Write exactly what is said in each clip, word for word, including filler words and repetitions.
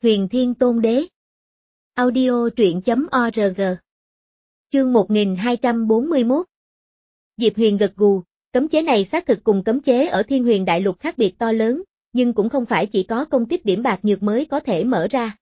Huyền Thiên Tôn Đế. Audio truyện chấm org. Chương một nghìn hai trăm bốn mươi mốt. Diệp Huyền gật gù, cấm chế này xác thực cùng cấm chế ở Thiên Huyền Đại Lục khác biệt to lớn, nhưng cũng không phải chỉ có công kích điểm bạc nhược mới có thể mở ra.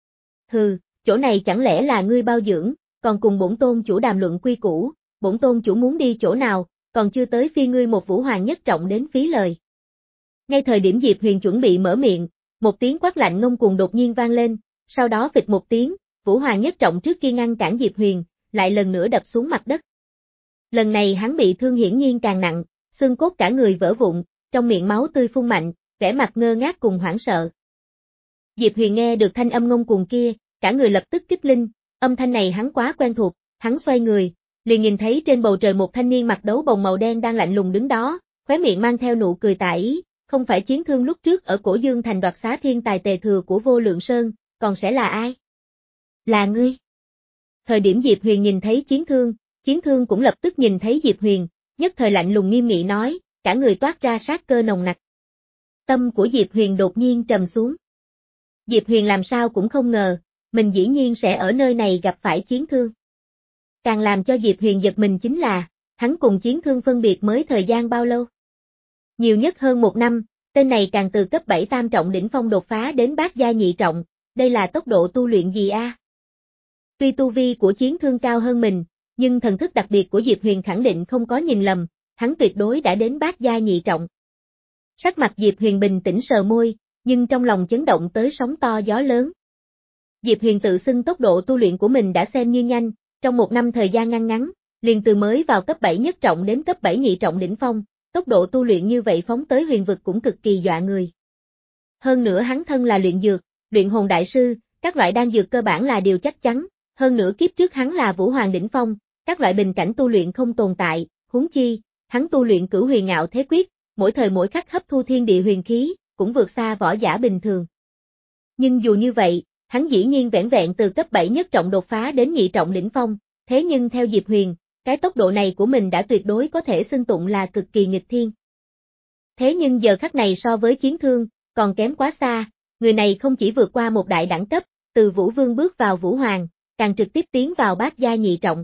Hừ, chỗ này chẳng lẽ là ngươi bao dưỡng, còn cùng bổn tôn chủ đàm luận quy củ, bổn tôn chủ muốn đi chỗ nào, còn chưa tới phi ngươi một vũ hoàng nhất trọng đến phí lời. Ngay thời điểm Diệp Huyền chuẩn bị mở miệng, một tiếng quát lạnh ngông cuồng đột nhiên vang lên, sau đó phịch một tiếng, vũ hoàng nhất trọng trước kia ngăn cản Diệp Huyền, lại lần nữa đập xuống mặt đất. Lần này hắn bị thương hiển nhiên càng nặng, xương cốt cả người vỡ vụn, trong miệng máu tươi phun mạnh, vẻ mặt ngơ ngác cùng hoảng sợ. Diệp Huyền nghe được thanh âm ngông cuồng kia, cả người lập tức kích linh, âm thanh này hắn quá quen thuộc, hắn xoay người, liền nhìn thấy trên bầu trời một thanh niên mặc đấu bồng màu đen đang lạnh lùng đứng đó, khóe miệng mang theo nụ cười tà ý, không phải Chiến Thương lúc trước ở Cổ Dương Thành đoạt xá thiên tài tề thừa của Vô Lượng Sơn, còn sẽ là ai? Là ngươi. Thời điểm Diệp Huyền nhìn thấy Chiến Thương, Chiến Thương cũng lập tức nhìn thấy Diệp Huyền, nhất thời lạnh lùng nghiêm nghị nói, cả người toát ra sát cơ nồng nặc. Tâm của Diệp Huyền đột nhiên trầm xuống. Diệp Huyền làm sao cũng không ngờ, mình dĩ nhiên sẽ ở nơi này gặp phải Chiến Thương. Càng làm cho Diệp Huyền giật mình chính là, hắn cùng Chiến Thương phân biệt mới thời gian bao lâu? Nhiều nhất hơn một năm, tên này càng từ cấp bảy tam trọng đỉnh phong đột phá đến bát gia nhị trọng, đây là tốc độ tu luyện gì a? À? Tuy tu vi của Chiến Thương cao hơn mình, nhưng thần thức đặc biệt của Diệp Huyền khẳng định không có nhìn lầm, hắn tuyệt đối đã đến bát gia nhị trọng. Sắc mặt Diệp Huyền bình tĩnh sờ môi, nhưng trong lòng chấn động tới sóng to gió lớn. Diệp Huyền tự xưng tốc độ tu luyện của mình đã xem như nhanh, trong một năm thời gian ngăn ngắn, liền từ mới vào cấp bảy nhất trọng đến cấp bảy nhị trọng đỉnh phong, tốc độ tu luyện như vậy phóng tới huyền vực cũng cực kỳ dọa người. Hơn nữa hắn thân là luyện dược, luyện hồn đại sư, các loại đan dược cơ bản là điều chắc chắn, hơn nữa kiếp trước hắn là vũ hoàng đỉnh phong, các loại bình cảnh tu luyện không tồn tại, huống chi, hắn tu luyện Cửu Huyền Ngạo Thế Quyết, mỗi thời mỗi khắc hấp thu thiên địa huyền khí, cũng vượt xa võ giả bình thường. Nhưng dù như vậy, hắn dĩ nhiên vẻn vẹn từ cấp bảy nhất trọng đột phá đến nhị trọng đỉnh phong, thế nhưng theo Diệp Huyền, cái tốc độ này của mình đã tuyệt đối có thể xưng tụng là cực kỳ nghịch thiên. Thế nhưng giờ khắc này so với Chiến Thương, còn kém quá xa, người này không chỉ vượt qua một đại đẳng cấp, từ Vũ Vương bước vào Vũ Hoàng, càng trực tiếp tiến vào bát gia nhị trọng.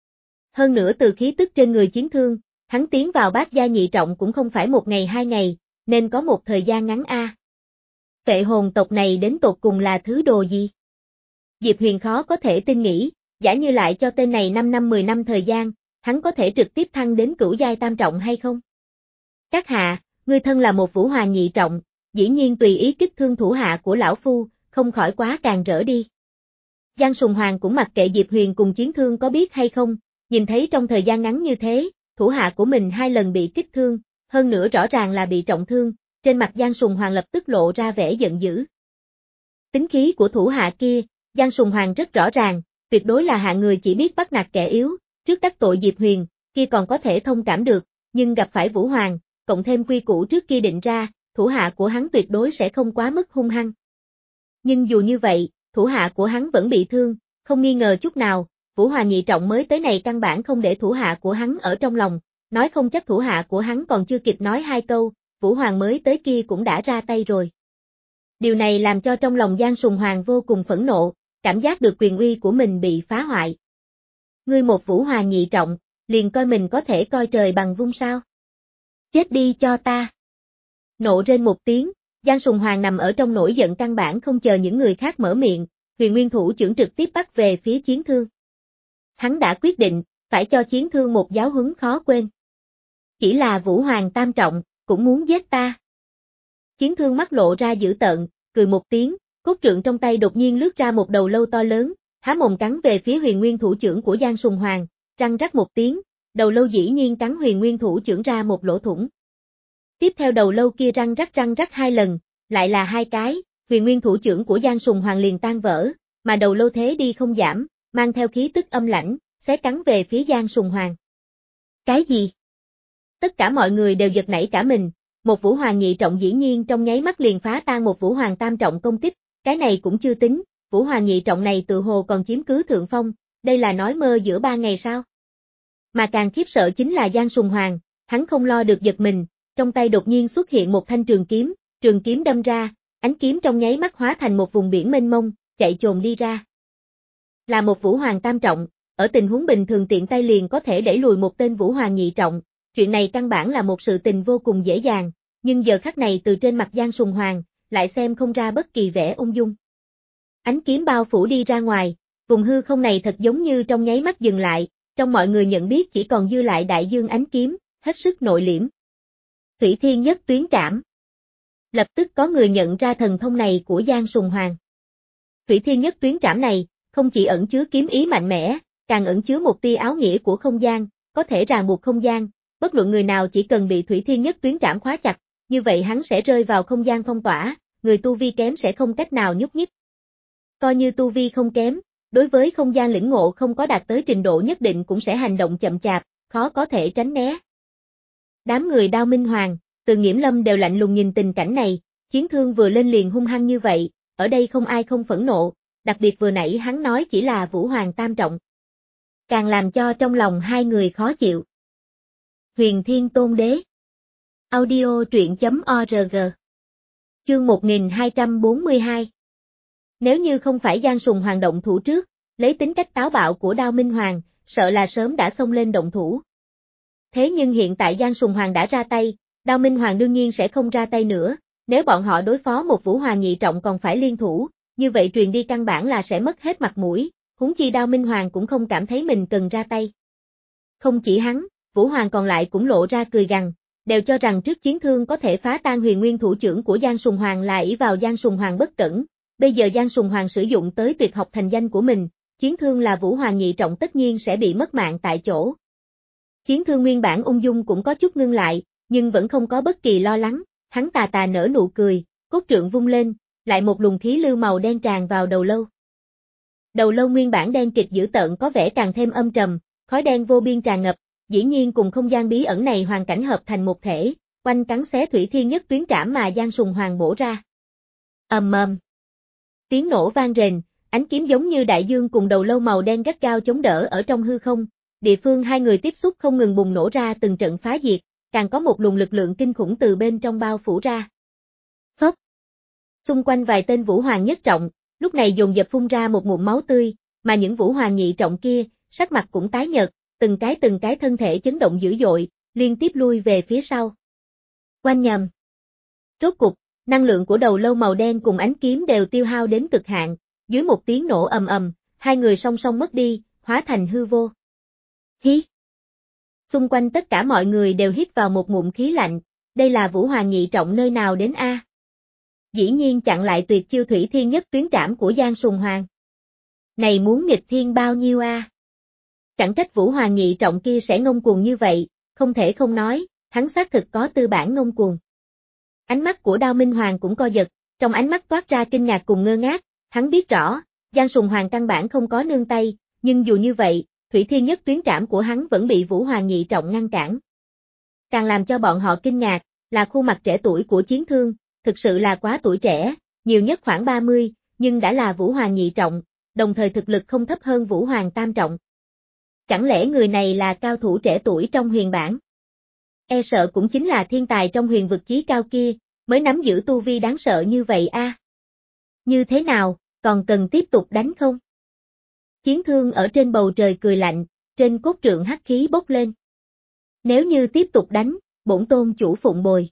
Hơn nữa từ khí tức trên người Chiến Thương, hắn tiến vào bát gia nhị trọng cũng không phải một ngày hai ngày, nên có một thời gian ngắn a. À. Phệ hồn tộc này đến tột cùng là thứ đồ gì? Diệp Huyền khó có thể tin nghĩ, giả như lại cho tên này năm năm mười năm thời gian, hắn có thể trực tiếp thăng đến cửu giai tam trọng hay không? Các hạ, ngươi thân là một vũ hoàng nhị trọng, dĩ nhiên tùy ý kích thương thủ hạ của lão phu, không khỏi quá càng rỡ đi. Giang Sùng Hoàng cũng mặc kệ Diệp Huyền cùng Chiến Thương có biết hay không, nhìn thấy trong thời gian ngắn như thế, thủ hạ của mình hai lần bị kích thương, hơn nữa rõ ràng là bị trọng thương, trên mặt Giang Sùng Hoàng lập tức lộ ra vẻ giận dữ. Tính khí của thủ hạ kia, Giang Sùng Hoàng rất rõ ràng, tuyệt đối là hạng người chỉ biết bắt nạt kẻ yếu, trước đắc tội Diệp Huyền, kia còn có thể thông cảm được, nhưng gặp phải Vũ Hoàng, cộng thêm quy củ trước kia định ra, thủ hạ của hắn tuyệt đối sẽ không quá mức hung hăng. Nhưng dù như vậy, thủ hạ của hắn vẫn bị thương, không nghi ngờ chút nào, Vũ Hoàng nhị trọng mới tới này căn bản không để thủ hạ của hắn ở trong lòng, nói không chắc thủ hạ của hắn còn chưa kịp nói hai câu, Vũ Hoàng mới tới kia cũng đã ra tay rồi. Điều này làm cho trong lòng Giang Sùng Hoàng vô cùng phẫn nộ, cảm giác được quyền uy của mình bị phá hoại. Ngươi một vũ hoàng nhị trọng, liền coi mình có thể coi trời bằng vung sao? Chết đi cho ta! Nộ rên một tiếng, Giang Sùng Hoàng nằm ở trong nỗi giận căn bản không chờ những người khác mở miệng, Huyền Nguyên Thủ Chưởng trực tiếp bắt về phía Chiến Thương. Hắn đã quyết định, phải cho Chiến Thương một giáo huấn khó quên. Chỉ là vũ hoàng tam trọng, cũng muốn giết ta. Chiến Thương mắt lộ ra dữ tợn, cười một tiếng, cốt trượng trong tay đột nhiên lướt ra một đầu lâu to lớn, há mồm cắn về phía Huyền Nguyên Thủ Chưởng của Giang Sùng Hoàng, răng rắc một tiếng, đầu lâu dĩ nhiên cắn Huyền Nguyên Thủ Chưởng ra một lỗ thủng. Tiếp theo đầu lâu kia răng rắc răng rắc hai lần, lại là hai cái, Huyền Nguyên Thủ Chưởng của Giang Sùng Hoàng liền tan vỡ, mà đầu lâu thế đi không giảm, mang theo khí tức âm lãnh, xé cắn về phía Giang Sùng Hoàng. Cái gì? Tất cả mọi người đều giật nảy cả mình, một vũ hoàng nhị trọng dĩ nhiên trong nháy mắt liền phá tan một vũ hoàng tam trọng công kích, cái này cũng chưa tính, vũ hoàng nhị trọng này tự hồ còn chiếm cứ thượng phong, đây là nói mơ giữa ba ngày sao? Mà càng khiếp sợ chính là Giang Sùng Hoàng, hắn không lo được giật mình, trong tay đột nhiên xuất hiện một thanh trường kiếm, trường kiếm đâm ra, ánh kiếm trong nháy mắt hóa thành một vùng biển mênh mông, chạy chồm đi ra. Là một Vũ Hoàng tam trọng, ở tình huống bình thường tiện tay liền có thể đẩy lùi một tên Vũ Hoàng nhị trọng, chuyện này căn bản là một sự tình vô cùng dễ dàng, nhưng giờ khắc này từ trên mặt Giang Sùng Hoàng, lại xem không ra bất kỳ vẻ ung dung. Ánh kiếm bao phủ đi ra ngoài, vùng hư không này thật giống như trong nháy mắt dừng lại, trong mọi người nhận biết chỉ còn dư lại đại dương ánh kiếm, hết sức nội liễm. Thủy Thiên Nhất Tuyến Trảm. Lập tức có người nhận ra thần thông này của Giang Sùng Hoàng. Thủy Thiên Nhất Tuyến Trảm này, không chỉ ẩn chứa kiếm ý mạnh mẽ, càng ẩn chứa một tia áo nghĩa của không gian, có thể ràng buộc không gian, bất luận người nào chỉ cần bị Thủy Thiên Nhất Tuyến Trảm khóa chặt, như vậy hắn sẽ rơi vào không gian phong tỏa, người tu vi kém sẽ không cách nào nhúc nhích. Coi như tu vi không kém, đối với không gian lĩnh ngộ không có đạt tới trình độ nhất định cũng sẽ hành động chậm chạp, khó có thể tránh né. Đám người Đao Minh Hoàng, Từ Nghiễm Lâm đều lạnh lùng nhìn tình cảnh này, chiến thương vừa lên liền hung hăng như vậy, ở đây không ai không phẫn nộ, đặc biệt vừa nãy hắn nói chỉ là Vũ Hoàng tam trọng. Càng làm cho trong lòng hai người khó chịu. Huyền Thiên Tôn Đế. Audio truyện chấm org. Chương một nghìn hai trăm bốn mươi hai. Nếu như không phải Giang Sùng Hoàng động thủ trước, lấy tính cách táo bạo của Đao Minh Hoàng, sợ là sớm đã xông lên động thủ. Thế nhưng hiện tại Giang Sùng Hoàng đã ra tay, Đao Minh Hoàng đương nhiên sẽ không ra tay nữa, nếu bọn họ đối phó một Vũ Hoàng nhị trọng còn phải liên thủ, như vậy truyền đi căn bản là sẽ mất hết mặt mũi, huống chi Đao Minh Hoàng cũng không cảm thấy mình cần ra tay. Không chỉ hắn, Vũ Hoàng còn lại cũng lộ ra cười gằn, đều cho rằng trước chiến thương có thể phá tan huyền nguyên thủ trưởng của Giang Sùng Hoàng là ỷ vào Giang Sùng Hoàng bất cẩn, bây giờ Giang Sùng Hoàng sử dụng tới tuyệt học thành danh của mình, chiến thương là Vũ Hoàng nhị trọng tất nhiên sẽ bị mất mạng tại chỗ. Chiến thương nguyên bản ung dung cũng có chút ngưng lại, nhưng vẫn không có bất kỳ lo lắng, hắn tà tà nở nụ cười, cốt trượng vung lên, lại một luồng khí lưu màu đen tràn vào đầu lâu. Đầu lâu nguyên bản đen kịt dữ tợn có vẻ càng thêm âm trầm, khói đen vô biên tràn ngập, dĩ nhiên cùng không gian bí ẩn này hoàn cảnh hợp thành một thể, quanh cắn xé Thủy Thiên Nhất Tuyến Trảm mà Giang Sùng Hoàng bổ ra. Ầm ầm. Tiếng nổ vang rền, ánh kiếm giống như đại dương cùng đầu lâu màu đen gắt gao chống đỡ ở trong hư không, địa phương hai người tiếp xúc không ngừng bùng nổ ra từng trận phá diệt, càng có một luồng lực lượng kinh khủng từ bên trong bao phủ ra. Phốc. Xung quanh vài tên Vũ Hoàng nhất trọng, lúc này dồn dập phun ra một ngụm máu tươi, mà những Vũ Hoàng nhị trọng kia, sắc mặt cũng tái nhợt, từng cái từng cái thân thể chấn động dữ dội, liên tiếp lui về phía sau. Oanh nhầm. Rốt cục, năng lượng của đầu lâu màu đen cùng ánh kiếm đều tiêu hao đến cực hạn, dưới một tiếng nổ ầm ầm, hai người song song mất đi, hóa thành hư vô. Hí. Xung quanh tất cả mọi người đều hít vào một ngụm khí lạnh, đây là Vũ Hoàng nhị trọng nơi nào đến a? Dĩ nhiên chặn lại tuyệt chiêu Thủy Thiên Nhất Tuyến Trảm của Giang Sùng Hoàng. Này muốn nghịch thiên bao nhiêu a? Chẳng trách Vũ Hoàng nhị trọng kia sẽ ngông cuồng như vậy, không thể không nói, hắn xác thực có tư bản ngông cuồng. Ánh mắt của Đao Minh Hoàng cũng co giật, trong ánh mắt toát ra kinh ngạc cùng ngơ ngác, hắn biết rõ, Giang Sùng Hoàng căn bản không có nương tay, nhưng dù như vậy, Thủy Thiên Nhất Tuyến Trảm của hắn vẫn bị Vũ Hoàng nhị trọng ngăn cản. Càng làm cho bọn họ kinh ngạc, là khuôn mặt trẻ tuổi của chiến thương, thực sự là quá tuổi trẻ, nhiều nhất khoảng ba mươi, nhưng đã là Vũ Hoàng nhị trọng, đồng thời thực lực không thấp hơn Vũ Hoàng tam trọng. Chẳng lẽ người này là cao thủ trẻ tuổi trong huyền bản? E sợ cũng chính là thiên tài trong huyền vực chí cao kia, mới nắm giữ tu vi đáng sợ như vậy a. À? Như thế nào, còn cần tiếp tục đánh không? Chiến thương ở trên bầu trời cười lạnh, trên cốt trượng hắc khí bốc lên. Nếu như tiếp tục đánh, bổn tôn chủ phụng bồi.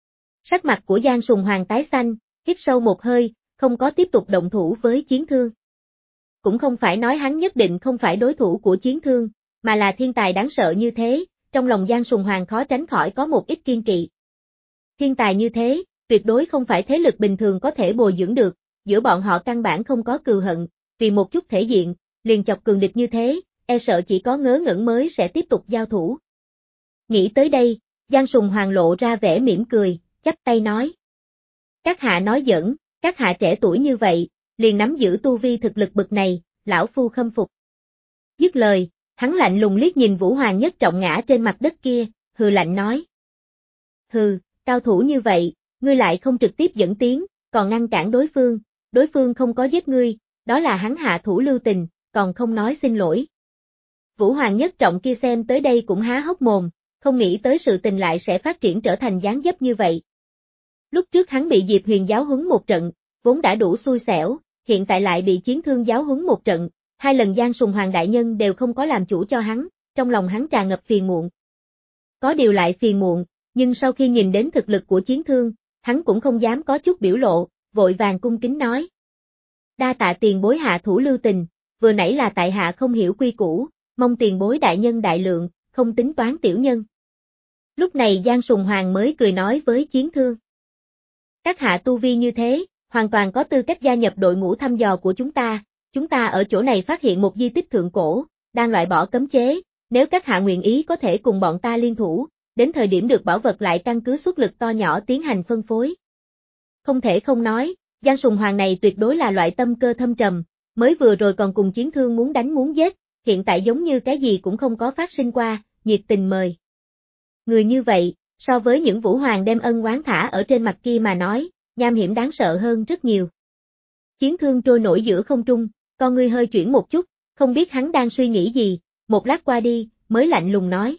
Sắc mặt của Giang Sùng Hoàng tái xanh, hít sâu một hơi, không có tiếp tục động thủ với chiến thương. Cũng không phải nói hắn nhất định không phải đối thủ của chiến thương, mà là thiên tài đáng sợ như thế, trong lòng Giang Sùng Hoàng khó tránh khỏi có một ít kiên kỵ. Thiên tài như thế, tuyệt đối không phải thế lực bình thường có thể bồi dưỡng được, giữa bọn họ căn bản không có cừu hận, vì một chút thể diện, liền chọc cường địch như thế, e sợ chỉ có ngớ ngẩn mới sẽ tiếp tục giao thủ. Nghĩ tới đây, Giang Sùng Hoàng lộ ra vẻ mỉm cười, chắp tay nói. Các hạ nói giỡn, các hạ trẻ tuổi như vậy, liền nắm giữ tu vi thực lực bậc này, lão phu khâm phục. Dứt lời, hắn lạnh lùng liếc nhìn Vũ Hoàng nhất trọng ngã trên mặt đất kia, hừ lạnh nói. Hừ, cao thủ như vậy, ngươi lại không trực tiếp dẫn tiến, còn ngăn cản đối phương, đối phương không có giết ngươi, đó là hắn hạ thủ lưu tình, còn không nói xin lỗi. Vũ Hoàng nhất trọng kia xem tới đây cũng há hốc mồm, không nghĩ tới sự tình lại sẽ phát triển trở thành gián dấp như vậy. Lúc trước hắn bị Diệp Huyền giáo huấn một trận, vốn đã đủ xui xẻo, hiện tại lại bị Chiến Thương giáo huấn một trận, hai lần Giang Sùng Hoàng đại nhân đều không có làm chủ cho hắn, trong lòng hắn tràn ngập phiền muộn. Có điều lại phiền muộn, nhưng sau khi nhìn đến thực lực của Chiến Thương, hắn cũng không dám có chút biểu lộ, vội vàng cung kính nói. Đa tạ tiền bối hạ thủ lưu tình, vừa nãy là tại hạ không hiểu quy củ, mong tiền bối đại nhân đại lượng, không tính toán tiểu nhân. Lúc này Giang Sùng Hoàng mới cười nói với Chiến Thương. Các hạ tu vi như thế, hoàn toàn có tư cách gia nhập đội ngũ thăm dò của chúng ta, chúng ta ở chỗ này phát hiện một di tích thượng cổ, đang loại bỏ cấm chế, nếu các hạ nguyện ý có thể cùng bọn ta liên thủ, đến thời điểm được bảo vật lại căn cứ xuất lực to nhỏ tiến hành phân phối. Không thể không nói, Giang Sùng Hoàng này tuyệt đối là loại tâm cơ thâm trầm, mới vừa rồi còn cùng Chiến Thương muốn đánh muốn giết, hiện tại giống như cái gì cũng không có phát sinh qua, nhiệt tình mời. Người như vậy, so với những vũ hoàng đem ân oán thả ở trên mặt kia mà nói, nham hiểm đáng sợ hơn rất nhiều. Chiến Thương trôi nổi giữa không trung, con ngươi hơi chuyển một chút, không biết hắn đang suy nghĩ gì, một lát qua đi, mới lạnh lùng nói.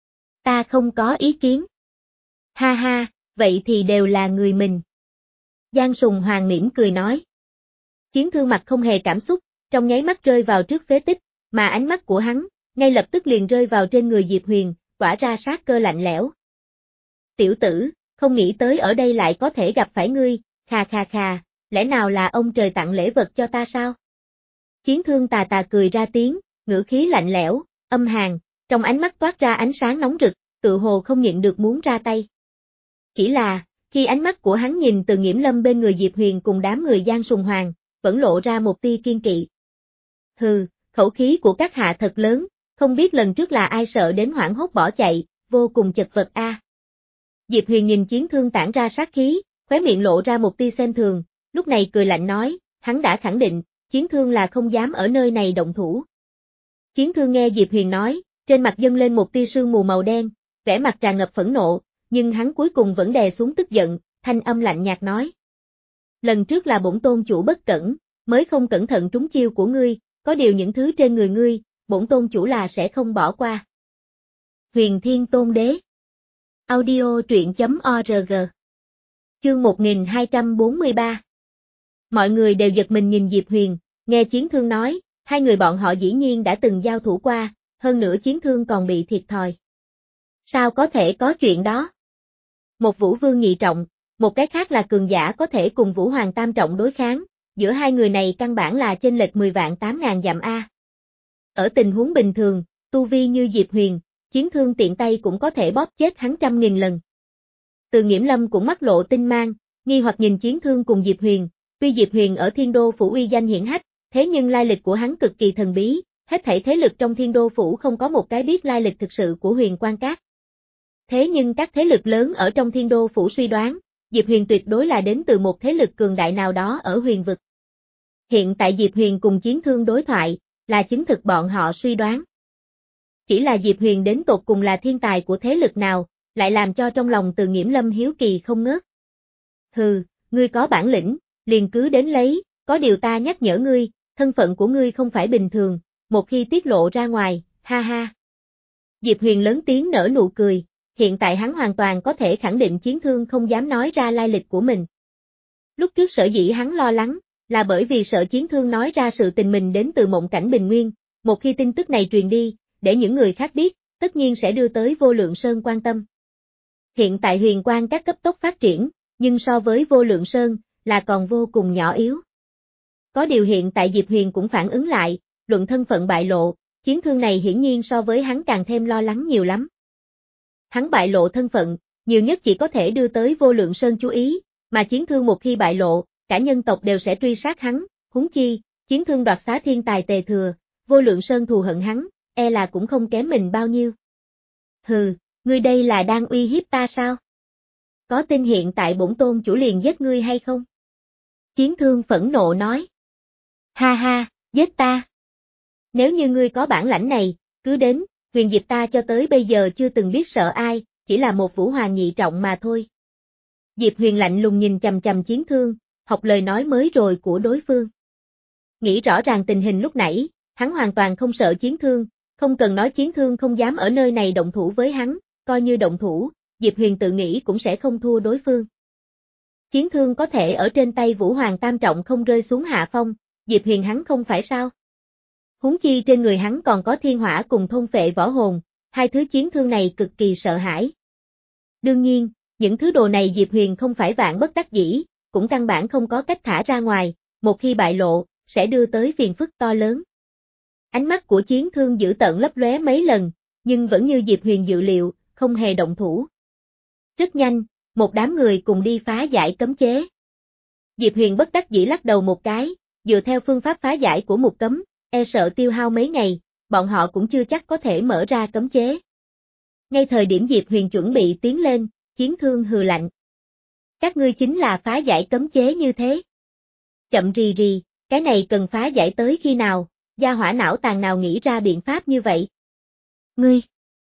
Ta không có ý kiến. Ha ha, vậy thì đều là người mình. Giang Sùng Hoàng mỉm cười nói. Chiến Thương mặt không hề cảm xúc, trong nháy mắt rơi vào trước phế tích, mà ánh mắt của hắn, ngay lập tức liền rơi vào trên người Diệp Huyền, tỏa ra sát cơ lạnh lẽo. Tiểu tử, không nghĩ tới ở đây lại có thể gặp phải ngươi, khà khà khà, lẽ nào là ông trời tặng lễ vật cho ta sao? Chiến Thương tà tà cười ra tiếng, ngữ khí lạnh lẽo, âm hàn, trong ánh mắt toát ra ánh sáng nóng rực, tự hồ không nhịn được muốn ra tay. Chỉ là, khi ánh mắt của hắn nhìn Từ Nghiễm Lâm bên người Diệp Huyền cùng đám người Giang Sùng Hoàng, vẫn lộ ra một tia kiên kỵ. Hừ, khẩu khí của các hạ thật lớn, không biết lần trước là ai sợ đến hoảng hốt bỏ chạy, vô cùng chật vật a. À. Diệp Huyền nhìn Chiến Thương tản ra sát khí, khóe miệng lộ ra một tia xem thường, lúc này cười lạnh nói, hắn đã khẳng định, Chiến Thương là không dám ở nơi này động thủ. Chiến Thương nghe Diệp Huyền nói, trên mặt dâng lên một tia sương mù màu đen, vẻ mặt tràn ngập phẫn nộ, nhưng hắn cuối cùng vẫn đè xuống tức giận, thanh âm lạnh nhạt nói. Lần trước là bổn tôn chủ bất cẩn, mới không cẩn thận trúng chiêu của ngươi, có điều những thứ trên người ngươi, bổn tôn chủ là sẽ không bỏ qua. Huyền Thiên Tôn Đế. Audio truyện chấm org. Chương một nghìn hai trăm bốn mươi ba. Mọi người đều giật mình nhìn Diệp Huyền, nghe Chiến Thương nói, hai người bọn họ dĩ nhiên đã từng giao thủ qua, hơn nữa Chiến Thương còn bị thiệt thòi. Sao có thể có chuyện đó? Một Vũ Vương nhị trọng, một cái khác là cường giả có thể cùng Vũ Hoàng tam trọng đối kháng, giữa hai người này căn bản là chênh lệch mười vạn tám ngàn dặm a. Ở tình huống bình thường, tu vi như Diệp Huyền, Chiến Thương tiện tay cũng có thể bóp chết hắn trăm nghìn lần. Từ Nghiễm Lâm cũng mắc lộ tinh mang, nghi hoặc nhìn Chiến Thương cùng Diệp Huyền, tuy Diệp Huyền ở Thiên Đô phủ uy danh hiển hách, thế nhưng lai lịch của hắn cực kỳ thần bí, hết thảy thế lực trong Thiên Đô phủ không có một cái biết lai lịch thực sự của Huyền Quan Các. Thế nhưng các thế lực lớn ở trong Thiên Đô phủ suy đoán, Diệp Huyền tuyệt đối là đến từ một thế lực cường đại nào đó ở huyền vực. Hiện tại Diệp Huyền cùng Chiến Thương đối thoại, là chứng thực bọn họ suy đoán. Chỉ là Diệp Huyền đến tột cùng là thiên tài của thế lực nào, lại làm cho trong lòng Từ Nghiễm Lâm hiếu kỳ không ngớt. Hừ, ngươi có bản lĩnh, liền cứ đến lấy, có điều ta nhắc nhở ngươi, thân phận của ngươi không phải bình thường, một khi tiết lộ ra ngoài, ha ha. Diệp Huyền lớn tiếng nở nụ cười, hiện tại hắn hoàn toàn có thể khẳng định Chiến Thương không dám nói ra lai lịch của mình. Lúc trước sở dĩ hắn lo lắng, là bởi vì sợ Chiến Thương nói ra sự tình mình đến từ mộng cảnh Bình Nguyên, một khi tin tức này truyền đi, để những người khác biết, tất nhiên sẽ đưa tới Vô Lượng Sơn quan tâm. Hiện tại Huyền Quan Các cấp tốc phát triển, nhưng so với Vô Lượng Sơn, là còn vô cùng nhỏ yếu. Có điều hiện tại Diệp Huyền cũng phản ứng lại, luận thân phận bại lộ, Chiến Thương này hiển nhiên so với hắn càng thêm lo lắng nhiều lắm. Hắn bại lộ thân phận, nhiều nhất chỉ có thể đưa tới Vô Lượng Sơn chú ý, mà Chiến Thương một khi bại lộ, cả nhân tộc đều sẽ truy sát hắn, huống chi, Chiến Thương đoạt xá thiên tài tề thừa, Vô Lượng Sơn thù hận hắn, e là cũng không kém mình bao nhiêu. Hừ, ngươi đây là đang uy hiếp ta sao? Có tin hiện tại bổn tôn chủ liền giết ngươi hay không? Chiến Thương phẫn nộ nói. Ha ha, giết ta. Nếu như ngươi có bản lãnh này, cứ đến, Huyền Diệp ta cho tới bây giờ chưa từng biết sợ ai, chỉ là một Vũ Hoàng nhị trọng mà thôi. Diệp Huyền lạnh lùng nhìn chằm chằm Chiến Thương, học lời nói mới rồi của đối phương. Nghĩ rõ ràng tình hình lúc nãy, hắn hoàn toàn không sợ Chiến Thương, không cần nói Chiến Thương không dám ở nơi này động thủ với hắn, coi như động thủ, Diệp Huyền tự nghĩ cũng sẽ không thua đối phương. Chiến thương có thể ở trên tay Vũ Hoàng Tam Trọng không rơi xuống hạ phong, Diệp Huyền hắn không phải sao? Huống chi trên người hắn còn có thiên hỏa cùng thôn phệ võ hồn, hai thứ chiến thương này cực kỳ sợ hãi. Đương nhiên, những thứ đồ này Diệp Huyền không phải vạn bất đắc dĩ, cũng căn bản không có cách thả ra ngoài, một khi bại lộ, sẽ đưa tới phiền phức to lớn. Ánh mắt của chiến thương dữ tợn lấp lóe mấy lần, nhưng vẫn như Diệp Huyền dự liệu, không hề động thủ. Rất nhanh, một đám người cùng đi phá giải cấm chế. Diệp Huyền bất đắc dĩ lắc đầu một cái, dựa theo phương pháp phá giải của mục cấm, e sợ tiêu hao mấy ngày, bọn họ cũng chưa chắc có thể mở ra cấm chế. Ngay thời điểm Diệp Huyền chuẩn bị tiến lên, chiến thương hừ lạnh. Các ngươi chính là phá giải cấm chế như thế. Chậm rì rì, cái này cần phá giải tới khi nào, gia hỏa não tàn nào nghĩ ra biện pháp như vậy. Ngươi!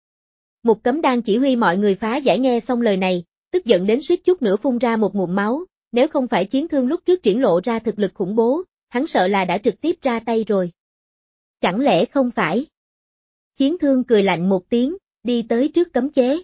Mục cấm đang chỉ huy mọi người phá giải nghe xong lời này, tức giận đến suýt chút nữa phun ra một ngụm máu, nếu không phải chiến thương lúc trước triển lộ ra thực lực khủng bố, hắn sợ là đã trực tiếp ra tay rồi. Chẳng lẽ không phải? Chiến thương cười lạnh một tiếng, đi tới trước cấm chế.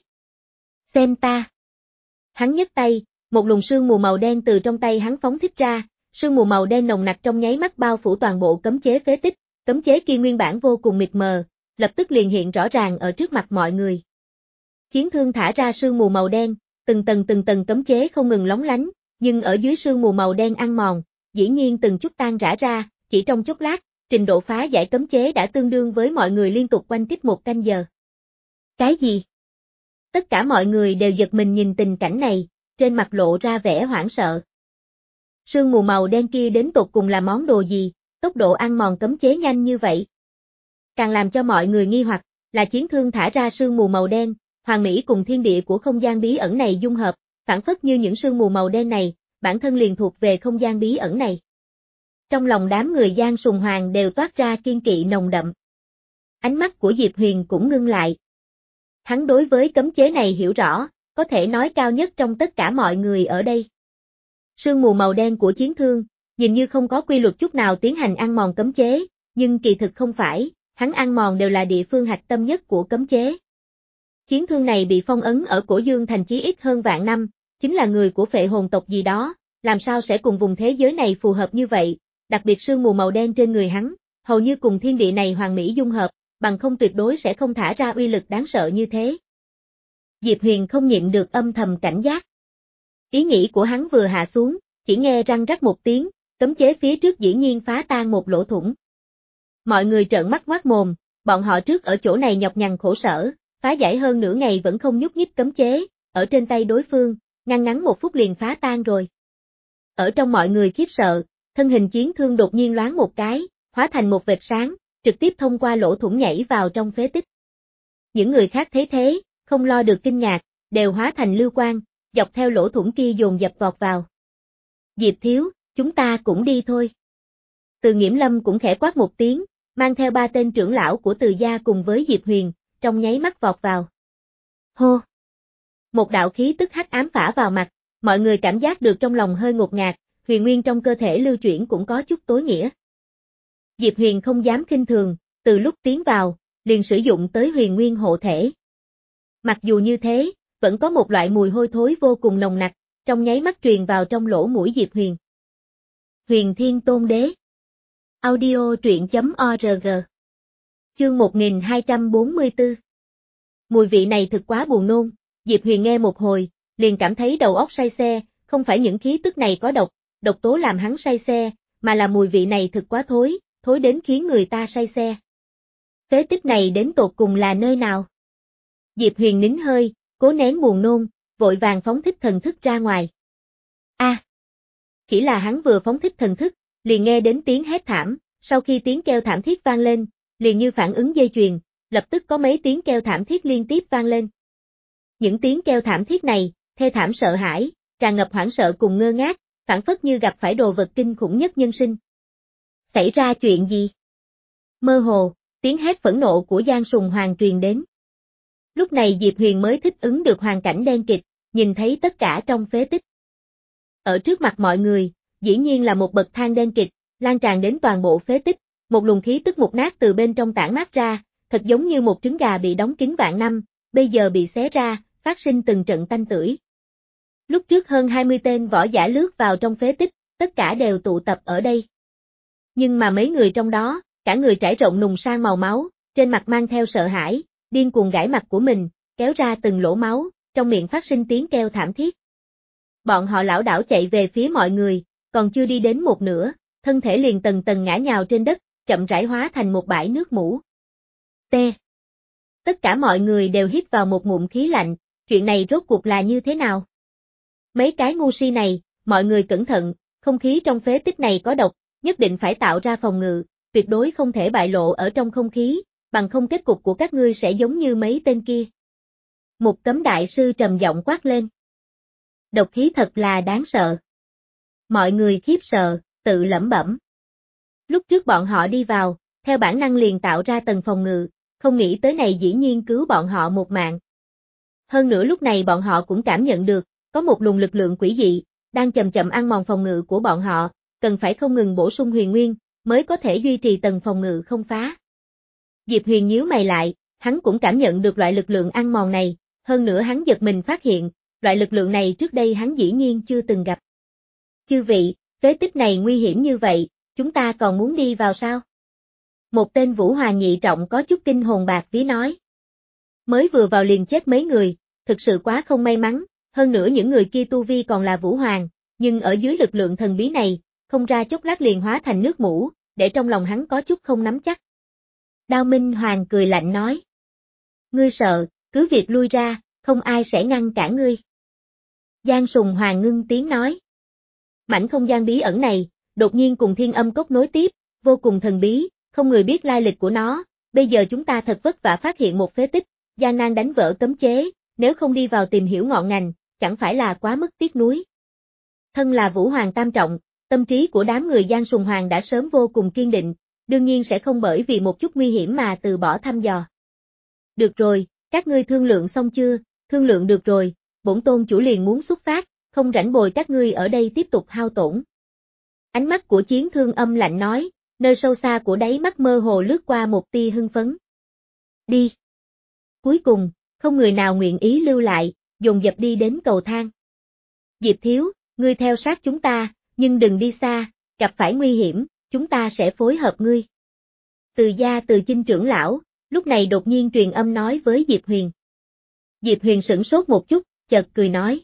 Xem ta! Hắn nhấc tay, một luồng sương mù màu đen từ trong tay hắn phóng thích ra, sương mù màu đen nồng nặc trong nháy mắt bao phủ toàn bộ cấm chế phế tích, cấm chế kia nguyên bản vô cùng mịt mờ, lập tức liền hiện rõ ràng ở trước mặt mọi người. Chiến thương thả ra sương mù màu đen, từng tầng từng tầng cấm chế không ngừng lóng lánh, nhưng ở dưới sương mù màu đen ăn mòn, dĩ nhiên từng chút tan rã ra, chỉ trong chốc lát, trình độ phá giải cấm chế đã tương đương với mọi người liên tục quanh kích một canh giờ. Cái gì? Tất cả mọi người đều giật mình nhìn tình cảnh này, trên mặt lộ ra vẻ hoảng sợ. Sương mù màu đen kia đến tột cùng là món đồ gì, tốc độ ăn mòn cấm chế nhanh như vậy? Càng làm cho mọi người nghi hoặc, là chiến thương thả ra sương mù màu đen, hoàn mỹ cùng thiên địa của không gian bí ẩn này dung hợp, phản phất như những sương mù màu đen này, bản thân liền thuộc về không gian bí ẩn này. Trong lòng đám người Giang Sùng Hoàng đều toát ra kiên kỵ nồng đậm. Ánh mắt của Diệp Huyền cũng ngưng lại. Hắn đối với cấm chế này hiểu rõ, có thể nói cao nhất trong tất cả mọi người ở đây. Sương mù màu đen của chiến thương, nhìn như không có quy luật chút nào tiến hành ăn mòn cấm chế, nhưng kỳ thực không phải, hắn ăn mòn đều là địa phương hạch tâm nhất của cấm chế. Chiến thương này bị phong ấn ở Cổ Dương thành chí ít hơn vạn năm, chính là người của phệ hồn tộc gì đó, làm sao sẽ cùng vùng thế giới này phù hợp như vậy, đặc biệt sương mù màu đen trên người hắn, hầu như cùng thiên địa này hoàn mỹ dung hợp, bằng không tuyệt đối sẽ không thả ra uy lực đáng sợ như thế. Diệp Huyền không nhịn được âm thầm cảnh giác. Ý nghĩ của hắn vừa hạ xuống, chỉ nghe răng rắc một tiếng, cấm chế phía trước dĩ nhiên phá tan một lỗ thủng. Mọi người trợn mắt ngoác mồm, bọn họ trước ở chỗ này nhọc nhằn khổ sở, phá giải hơn nửa ngày vẫn không nhúc nhích cấm chế, ở trên tay đối phương, ngăn ngắn một phút liền phá tan rồi. Ở trong mọi người khiếp sợ, thân hình chiến thương đột nhiên loáng một cái, hóa thành một vệt sáng, trực tiếp thông qua lỗ thủng nhảy vào trong phế tích. Những người khác thấy thế, không lo được kinh ngạc, đều hóa thành lưu quang, dọc theo lỗ thủng kia dồn dập vọt vào. Diệp thiếu, chúng ta cũng đi thôi. Từ Nghiễm Lâm cũng khẽ quát một tiếng, mang theo ba tên trưởng lão của Từ gia cùng với Diệp Huyền, trong nháy mắt vọt vào. Hô! Một đạo khí tức hắc ám phả vào mặt, mọi người cảm giác được trong lòng hơi ngột ngạt, huyền nguyên trong cơ thể lưu chuyển cũng có chút tối nghĩa. Diệp Huyền không dám khinh thường, từ lúc tiến vào, liền sử dụng tới huyền nguyên hộ thể. Mặc dù như thế, vẫn có một loại mùi hôi thối vô cùng nồng nặc, trong nháy mắt truyền vào trong lỗ mũi Diệp Huyền. Huyền Thiên Tôn Đế. Audio truyện chấm org. Chương một nghìn hai trăm bốn mươi tư. Mùi vị này thực quá buồn nôn, Diệp Huyền nghe một hồi, liền cảm thấy đầu óc say xe, không phải những khí tức này có độc, độc tố làm hắn say xe, mà là mùi vị này thực quá thối, thối đến khiến người ta say xe. Phế tích này đến tột cùng là nơi nào? Diệp Huyền nín hơi, cố nén buồn nôn, vội vàng phóng thích thần thức ra ngoài. A! À, chỉ là hắn vừa phóng thích thần thức, liền nghe đến tiếng hét thảm, sau khi tiếng kêu thảm thiết vang lên, liền như phản ứng dây chuyền, lập tức có mấy tiếng kêu thảm thiết liên tiếp vang lên. Những tiếng kêu thảm thiết này, thê thảm sợ hãi, tràn ngập hoảng sợ cùng ngơ ngác, phản phất như gặp phải đồ vật kinh khủng nhất nhân sinh. Xảy ra chuyện gì? Mơ hồ, tiếng hét phẫn nộ của Giang Sùng Hoàng truyền đến. Lúc này Diệp Huyền mới thích ứng được hoàn cảnh đen kịt, nhìn thấy tất cả trong phế tích. Ở trước mặt mọi người, dĩ nhiên là một bậc thang đen kịt, lan tràn đến toàn bộ phế tích, một luồng khí tức mục nát từ bên trong tản mát ra, thật giống như một trứng gà bị đóng kín vạn năm, bây giờ bị xé ra, phát sinh từng trận tanh tưởi. Lúc trước hơn hai mươi tên võ giả lướt vào trong phế tích, tất cả đều tụ tập ở đây. Nhưng mà mấy người trong đó, cả người trải rộng nùng sang màu máu, trên mặt mang theo sợ hãi, điên cuồng gãi mặt của mình, kéo ra từng lỗ máu, trong miệng phát sinh tiếng kêu thảm thiết. Bọn họ lảo đảo chạy về phía mọi người, còn chưa đi đến một nửa, thân thể liền tầng tầng ngã nhào trên đất, chậm rãi hóa thành một bãi nước mủ. T. Tất cả mọi người đều hít vào một ngụm khí lạnh, chuyện này rốt cuộc là như thế nào? Mấy cái ngu si này, mọi người cẩn thận, không khí trong phế tích này có độc, nhất định phải tạo ra phòng ngự, tuyệt đối không thể bại lộ ở trong không khí, bằng không kết cục của các ngươi sẽ giống như mấy tên kia. Một Cấm đại sư trầm giọng quát lên. Độc khí thật là đáng sợ. Mọi người khiếp sợ, tự lẩm bẩm. Lúc trước bọn họ đi vào, theo bản năng liền tạo ra tầng phòng ngự, không nghĩ tới này dĩ nhiên cứu bọn họ một mạng. Hơn nữa lúc này bọn họ cũng cảm nhận được, có một luồng lực lượng quỷ dị, đang chậm chậm ăn mòn phòng ngự của bọn họ, cần phải không ngừng bổ sung huyền nguyên, mới có thể duy trì tầng phòng ngự không phá. Diệp Huyền nhíu mày lại, hắn cũng cảm nhận được loại lực lượng ăn mòn này, hơn nữa hắn giật mình phát hiện, loại lực lượng này trước đây hắn dĩ nhiên chưa từng gặp. Chư vị, phế tích này nguy hiểm như vậy, chúng ta còn muốn đi vào sao? Một tên Vũ Hoàng nhị trọng có chút kinh hồn bạc vía nói. Mới vừa vào liền chết mấy người, thực sự quá không may mắn, hơn nữa những người kia tu vi còn là Vũ Hoàng, nhưng ở dưới lực lượng thần bí này, không ra chốc lát liền hóa thành nước mủ, để trong lòng hắn có chút không nắm chắc. Đao Minh Hoàng cười lạnh nói. Ngươi sợ, cứ việc lui ra, không ai sẽ ngăn cản ngươi. Giang Sùng Hoàng ngưng tiếng nói. Mảnh không gian bí ẩn này, đột nhiên cùng Thiên Âm Cốc nối tiếp, vô cùng thần bí, không người biết lai lịch của nó, bây giờ chúng ta thật vất vả phát hiện một phế tích, gian nan đánh vỡ cấm chế, nếu không đi vào tìm hiểu ngọn ngành, chẳng phải là quá mức tiếc nuối. Thân là Vũ Hoàng tam trọng, tâm trí của đám người Giang Sùng Hoàng đã sớm vô cùng kiên định, đương nhiên sẽ không bởi vì một chút nguy hiểm mà từ bỏ thăm dò. Được rồi, các ngươi thương lượng xong chưa? Thương lượng được rồi, bổn tôn chủ liền muốn xuất phát, không rảnh bồi các ngươi ở đây tiếp tục hao tổn. Ánh mắt của Chiến Thương âm lạnh nói, nơi sâu xa của đáy mắt mơ hồ lướt qua một tia hưng phấn. Đi. Cuối cùng, không người nào nguyện ý lưu lại, dồn dập đi đến cầu thang. Diệp Thiếu, ngươi theo sát chúng ta, nhưng đừng đi xa, gặp phải nguy hiểm, chúng ta sẽ phối hợp ngươi. Từ gia Từ Chinh trưởng lão, lúc này đột nhiên truyền âm nói với Diệp Huyền. Diệp Huyền sửng sốt một chút, chợt cười nói.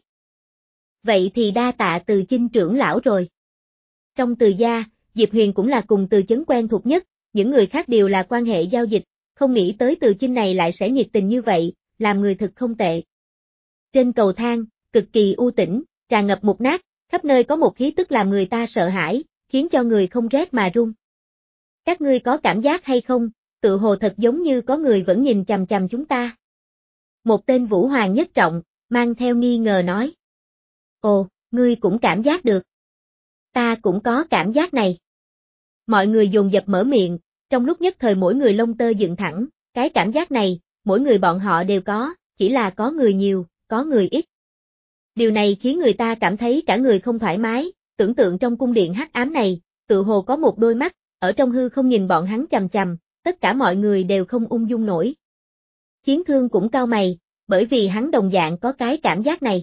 Vậy thì đa tạ Từ Chinh trưởng lão rồi. Trong Từ gia, Diệp Huyền cũng là cùng Từ Chấn quen thuộc nhất, những người khác đều là quan hệ giao dịch, không nghĩ tới Từ Chinh này lại sẽ nhiệt tình như vậy, làm người thực không tệ. Trên cầu thang, cực kỳ u tĩnh, tràn ngập mục nát, khắp nơi có một khí tức làm người ta sợ hãi, khiến cho người không rét mà run. Các ngươi có cảm giác hay không, tự hồ thật giống như có người vẫn nhìn chằm chằm chúng ta. Một tên Vũ Hoàng nhất trọng, mang theo nghi ngờ nói. Ồ, ngươi cũng cảm giác được. Ta cũng có cảm giác này. Mọi người dồn dập mở miệng, trong lúc nhất thời mỗi người lông tơ dựng thẳng, cái cảm giác này, mỗi người bọn họ đều có, chỉ là có người nhiều, có người ít. Điều này khiến người ta cảm thấy cả người không thoải mái, tưởng tượng trong cung điện hắc ám này, tự hồ có một đôi mắt, ở trong hư không nhìn bọn hắn chằm chằm, tất cả mọi người đều không ung dung nổi. Chiến Thương cũng cau mày, bởi vì hắn đồng dạng có cái cảm giác này.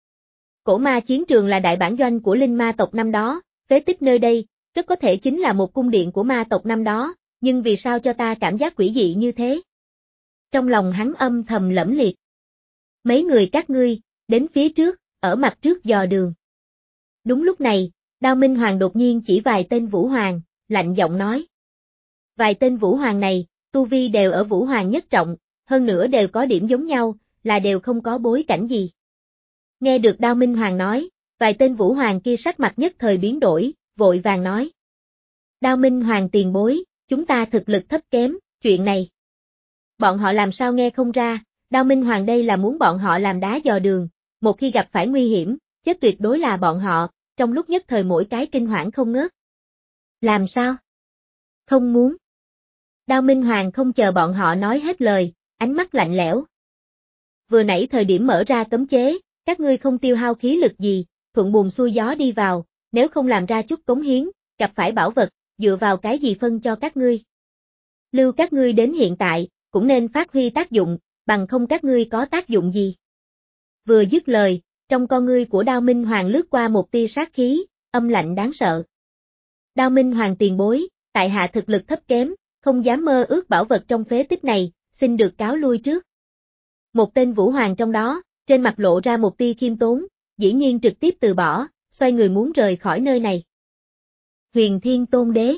Cổ ma chiến trường là đại bản doanh của linh ma tộc năm đó, phế tích nơi đây, rất có thể chính là một cung điện của ma tộc năm đó, nhưng vì sao cho ta cảm giác quỷ dị như thế? Trong lòng hắn âm thầm lẫm liệt. Mấy người các ngươi, đến phía trước, ở mặt trước dò đường. Đúng lúc này, Đao Minh Hoàng đột nhiên chỉ vài tên Vũ Hoàng, lạnh giọng nói. Vài tên Vũ Hoàng này, tu vi đều ở Vũ Hoàng nhất trọng, hơn nữa đều có điểm giống nhau, là đều không có bối cảnh gì. Nghe được Đao Minh Hoàng nói, vài tên Vũ Hoàng kia sắc mặt nhất thời biến đổi, vội vàng nói. Đao Minh Hoàng tiền bối, chúng ta thực lực thấp kém, chuyện này. Bọn họ làm sao nghe không ra, Đao Minh Hoàng đây là muốn bọn họ làm đá dò đường, một khi gặp phải nguy hiểm, chết tuyệt đối là bọn họ, trong lúc nhất thời mỗi cái kinh hoảng không ngớt. Làm sao? Không muốn. Đao Minh Hoàng không chờ bọn họ nói hết lời, ánh mắt lạnh lẽo. Vừa nãy thời điểm mở ra cấm chế, các ngươi không tiêu hao khí lực gì, thuận buồm xuôi gió đi vào, nếu không làm ra chút cống hiến, gặp phải bảo vật, dựa vào cái gì phân cho các ngươi. Lưu các ngươi đến hiện tại, cũng nên phát huy tác dụng, bằng không các ngươi có tác dụng gì. Vừa dứt lời, Trong con ngươi của Đao Minh Hoàng lướt qua một tia sát khí, âm lạnh đáng sợ. Đao Minh Hoàng tiền bối, tại hạ thực lực thấp kém, không dám mơ ước bảo vật trong phế tích này, xin được cáo lui trước. Một tên Vũ Hoàng trong đó, trên mặt lộ ra một tia khiêm tốn, dĩ nhiên trực tiếp từ bỏ, xoay người muốn rời khỏi nơi này. Huyền Thiên Tôn Đế.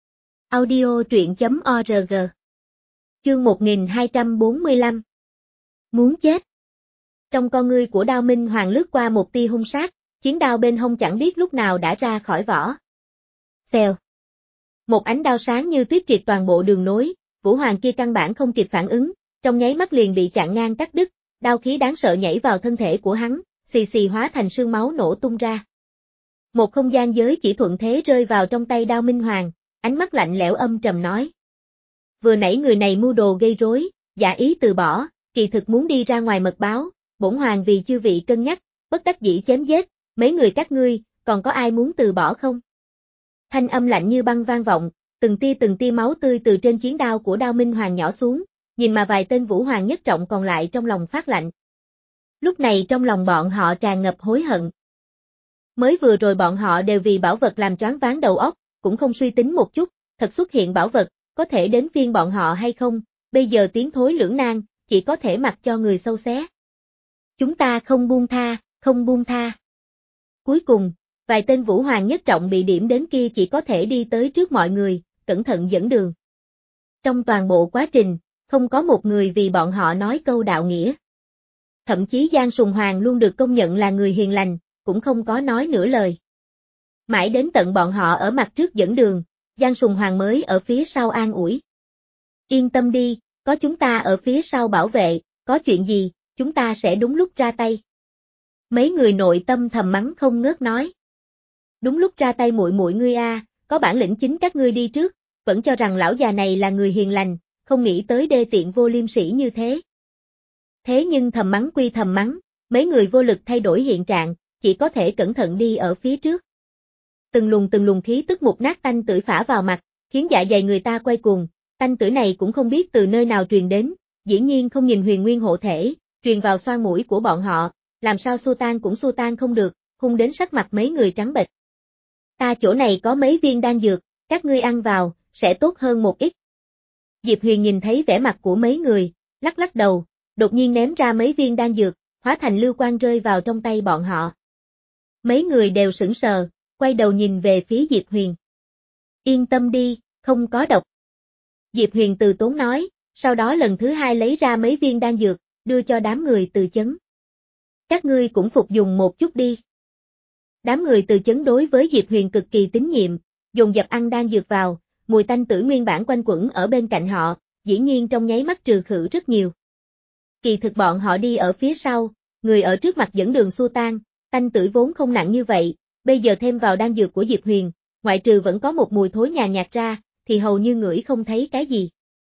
Audio truyện.org. Chương một nghìn hai trăm bốn mươi lăm. Muốn chết. Trong con ngươi của Đao Minh Hoàng lướt qua một tia hung sát, chiến đao bên hông chẳng biết lúc nào đã ra khỏi vỏ. Xèo. Một ánh đao sáng như tuyết triệt toàn bộ đường nối, Vũ Hoàng kia căn bản không kịp phản ứng, trong nháy mắt liền bị chặn ngang cắt đứt, đao khí đáng sợ nhảy vào thân thể của hắn, xì xì hóa thành sương máu nổ tung ra. Một không gian giới chỉ thuận thế rơi vào trong tay Đao Minh Hoàng, ánh mắt lạnh lẽo âm trầm nói. Vừa nãy người này mưu đồ gây rối, giả ý từ bỏ, kỳ thực muốn đi ra ngoài mật báo, bổn hoàng vì chư vị cân nhắc, bất đắc dĩ chém giết, mấy người các ngươi, còn có ai muốn từ bỏ không? Thanh âm lạnh như băng vang vọng, từng tia từng tia máu tươi từ trên chiến đao của Đao Minh Hoàng nhỏ xuống, nhìn mà vài tên Vũ Hoàng nhất trọng còn lại trong lòng phát lạnh. Lúc này trong lòng bọn họ tràn ngập hối hận. Mới vừa rồi bọn họ đều vì bảo vật làm choáng váng đầu óc, cũng không suy tính một chút, thật xuất hiện bảo vật, có thể đến phiên bọn họ hay không, bây giờ tiến thối lưỡng nan, chỉ có thể mặc cho người sâu xé. Chúng ta không buông tha, không buông tha. Cuối cùng, vài tên Vũ Hoàng nhất trọng bị điểm đến kia chỉ có thể đi tới trước mọi người, cẩn thận dẫn đường. Trong toàn bộ quá trình, không có một người vì bọn họ nói câu đạo nghĩa. Thậm chí Giang Sùng Hoàng luôn được công nhận là người hiền lành, cũng không có nói nửa lời. Mãi đến tận bọn họ ở mặt trước dẫn đường, Giang Sùng Hoàng mới ở phía sau an ủi. Yên tâm đi, có chúng ta ở phía sau bảo vệ, có chuyện gì, chúng ta sẽ đúng lúc ra tay. Mấy người nội tâm thầm mắng không ngớt nói. Đúng lúc ra tay muội muội ngươi a, có bản lĩnh chính các ngươi đi trước, vẫn cho rằng lão già này là người hiền lành, không nghĩ tới đê tiện vô liêm sỉ như thế. Thế nhưng thầm mắng quy thầm mắng, mấy người vô lực thay đổi hiện trạng, chỉ có thể cẩn thận đi ở phía trước. Từng luồng từng luồng khí tức mục nát tanh tưởi phả vào mặt, khiến dạ dày người ta quay cuồng, tanh tưởi này cũng không biết từ nơi nào truyền đến, dĩ nhiên không nhìn huyền nguyên hộ thể, truyền vào xoang mũi của bọn họ, làm sao xua tan cũng xua tan không được, hung đến sắc mặt mấy người trắng bệch. Ta chỗ này có mấy viên đan dược, các ngươi ăn vào, sẽ tốt hơn một ít. Diệp Huyền nhìn thấy vẻ mặt của mấy người, lắc lắc đầu, đột nhiên ném ra mấy viên đan dược, hóa thành lưu quang rơi vào trong tay bọn họ. Mấy người đều sững sờ, quay đầu nhìn về phía Diệp Huyền. Yên tâm đi, không có độc. Diệp Huyền từ tốn nói, sau đó lần thứ hai lấy ra mấy viên đan dược, đưa cho đám người Từ Chấn. Các ngươi cũng phục dùng một chút đi. Đám người Từ Chấn đối với Diệp Huyền cực kỳ tín nhiệm, dồn dập ăn đan dược vào, mùi tanh tử nguyên bản quanh quẩn ở bên cạnh họ, dĩ nhiên trong nháy mắt trừ khử rất nhiều. Kỳ thực bọn họ đi ở phía sau, người ở trước mặt dẫn đường xua tan, tanh tử vốn không nặng như vậy, bây giờ thêm vào đan dược của Diệp Huyền, ngoại trừ vẫn có một mùi thối nhàn nhạt ra, thì hầu như ngửi không thấy cái gì.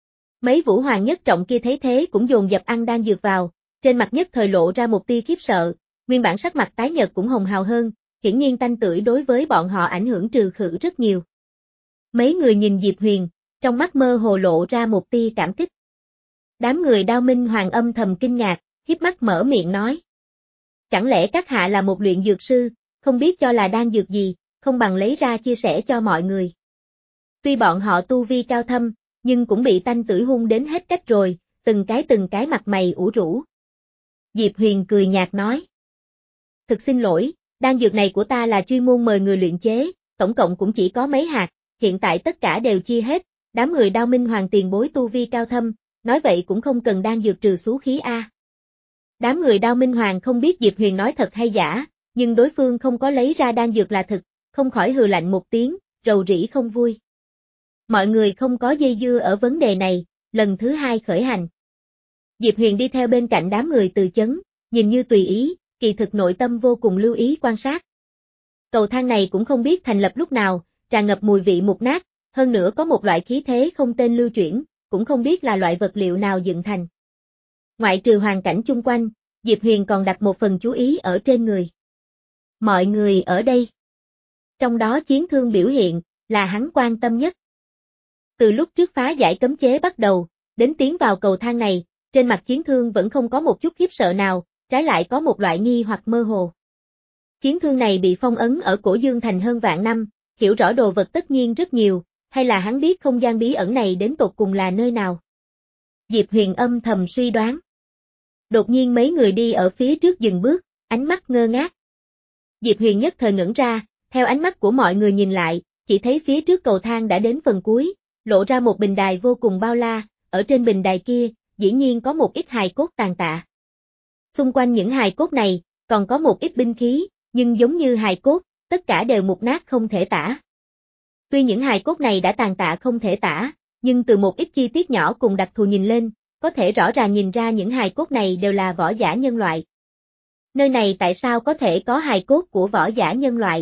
Mấy Vũ Hoàng nhất trọng kia thấy thế cũng dồn dập ăn đan dược vào, trên mặt nhất thời lộ ra một tia khiếp sợ, nguyên bản sắc mặt tái nhợt cũng hồng hào hơn, hiển nhiên tanh tưởi đối với bọn họ ảnh hưởng trừ khử rất nhiều. Mấy người nhìn Diệp Huyền, trong mắt mơ hồ lộ ra một tia cảm kích. Đám người Đao Minh Hoàng âm thầm kinh ngạc, híp mắt mở miệng nói. Chẳng lẽ các hạ là một luyện dược sư, không biết cho là đan dược gì, không bằng lấy ra chia sẻ cho mọi người. Tuy bọn họ tu vi cao thâm, nhưng cũng bị tanh tưởi hung đến hết cách rồi, từng cái từng cái mặt mày ủ rũ. Diệp Huyền cười nhạt nói. Thực xin lỗi, đan dược này của ta là chuyên môn mời người luyện chế, tổng cộng cũng chỉ có mấy hạt, hiện tại tất cả đều chia hết, đám người Đao Minh Hoàng tiền bối tu vi cao thâm, nói vậy cũng không cần đan dược trừ xú khí a. Đám người Đao Minh Hoàng không biết Diệp Huyền nói thật hay giả, nhưng đối phương không có lấy ra đan dược là thực, không khỏi hừ lạnh một tiếng, rầu rĩ không vui. Mọi người không có dây dưa ở vấn đề này, lần thứ hai khởi hành. Diệp Huyền đi theo bên cạnh đám người Từ Chấn, nhìn như tùy ý, kỳ thực nội tâm vô cùng lưu ý quan sát. Cầu thang này cũng không biết thành lập lúc nào, tràn ngập mùi vị mục nát, hơn nữa có một loại khí thế không tên lưu chuyển, cũng không biết là loại vật liệu nào dựng thành. Ngoại trừ hoàn cảnh chung quanh, Diệp Huyền còn đặt một phần chú ý ở trên người. Mọi người ở đây. Trong đó chiến thương biểu hiện, là hắn quan tâm nhất. Từ lúc trước phá giải cấm chế bắt đầu, đến tiến vào cầu thang này, trên mặt chiến thương vẫn không có một chút khiếp sợ nào, trái lại có một loại nghi hoặc mơ hồ. Chiến thương này bị phong ấn ở cổ Dương Thành hơn vạn năm, hiểu rõ đồ vật tất nhiên rất nhiều, hay là hắn biết không gian bí ẩn này đến tột cùng là nơi nào? Diệp Huyền âm thầm suy đoán. Đột nhiên mấy người đi ở phía trước dừng bước, ánh mắt ngơ ngác. Diệp Huyền nhất thời ngẩn ra, theo ánh mắt của mọi người nhìn lại, chỉ thấy phía trước cầu thang đã đến phần cuối, lộ ra một bình đài vô cùng bao la, ở trên bình đài kia, dĩ nhiên có một ít hài cốt tàn tạ. Xung quanh những hài cốt này, còn có một ít binh khí, nhưng giống như hài cốt, tất cả đều mục nát không thể tả. Tuy những hài cốt này đã tàn tạ không thể tả, nhưng từ một ít chi tiết nhỏ cùng đặc thù nhìn lên, có thể rõ ràng nhìn ra những hài cốt này đều là võ giả nhân loại. Nơi này tại sao có thể có hài cốt của võ giả nhân loại?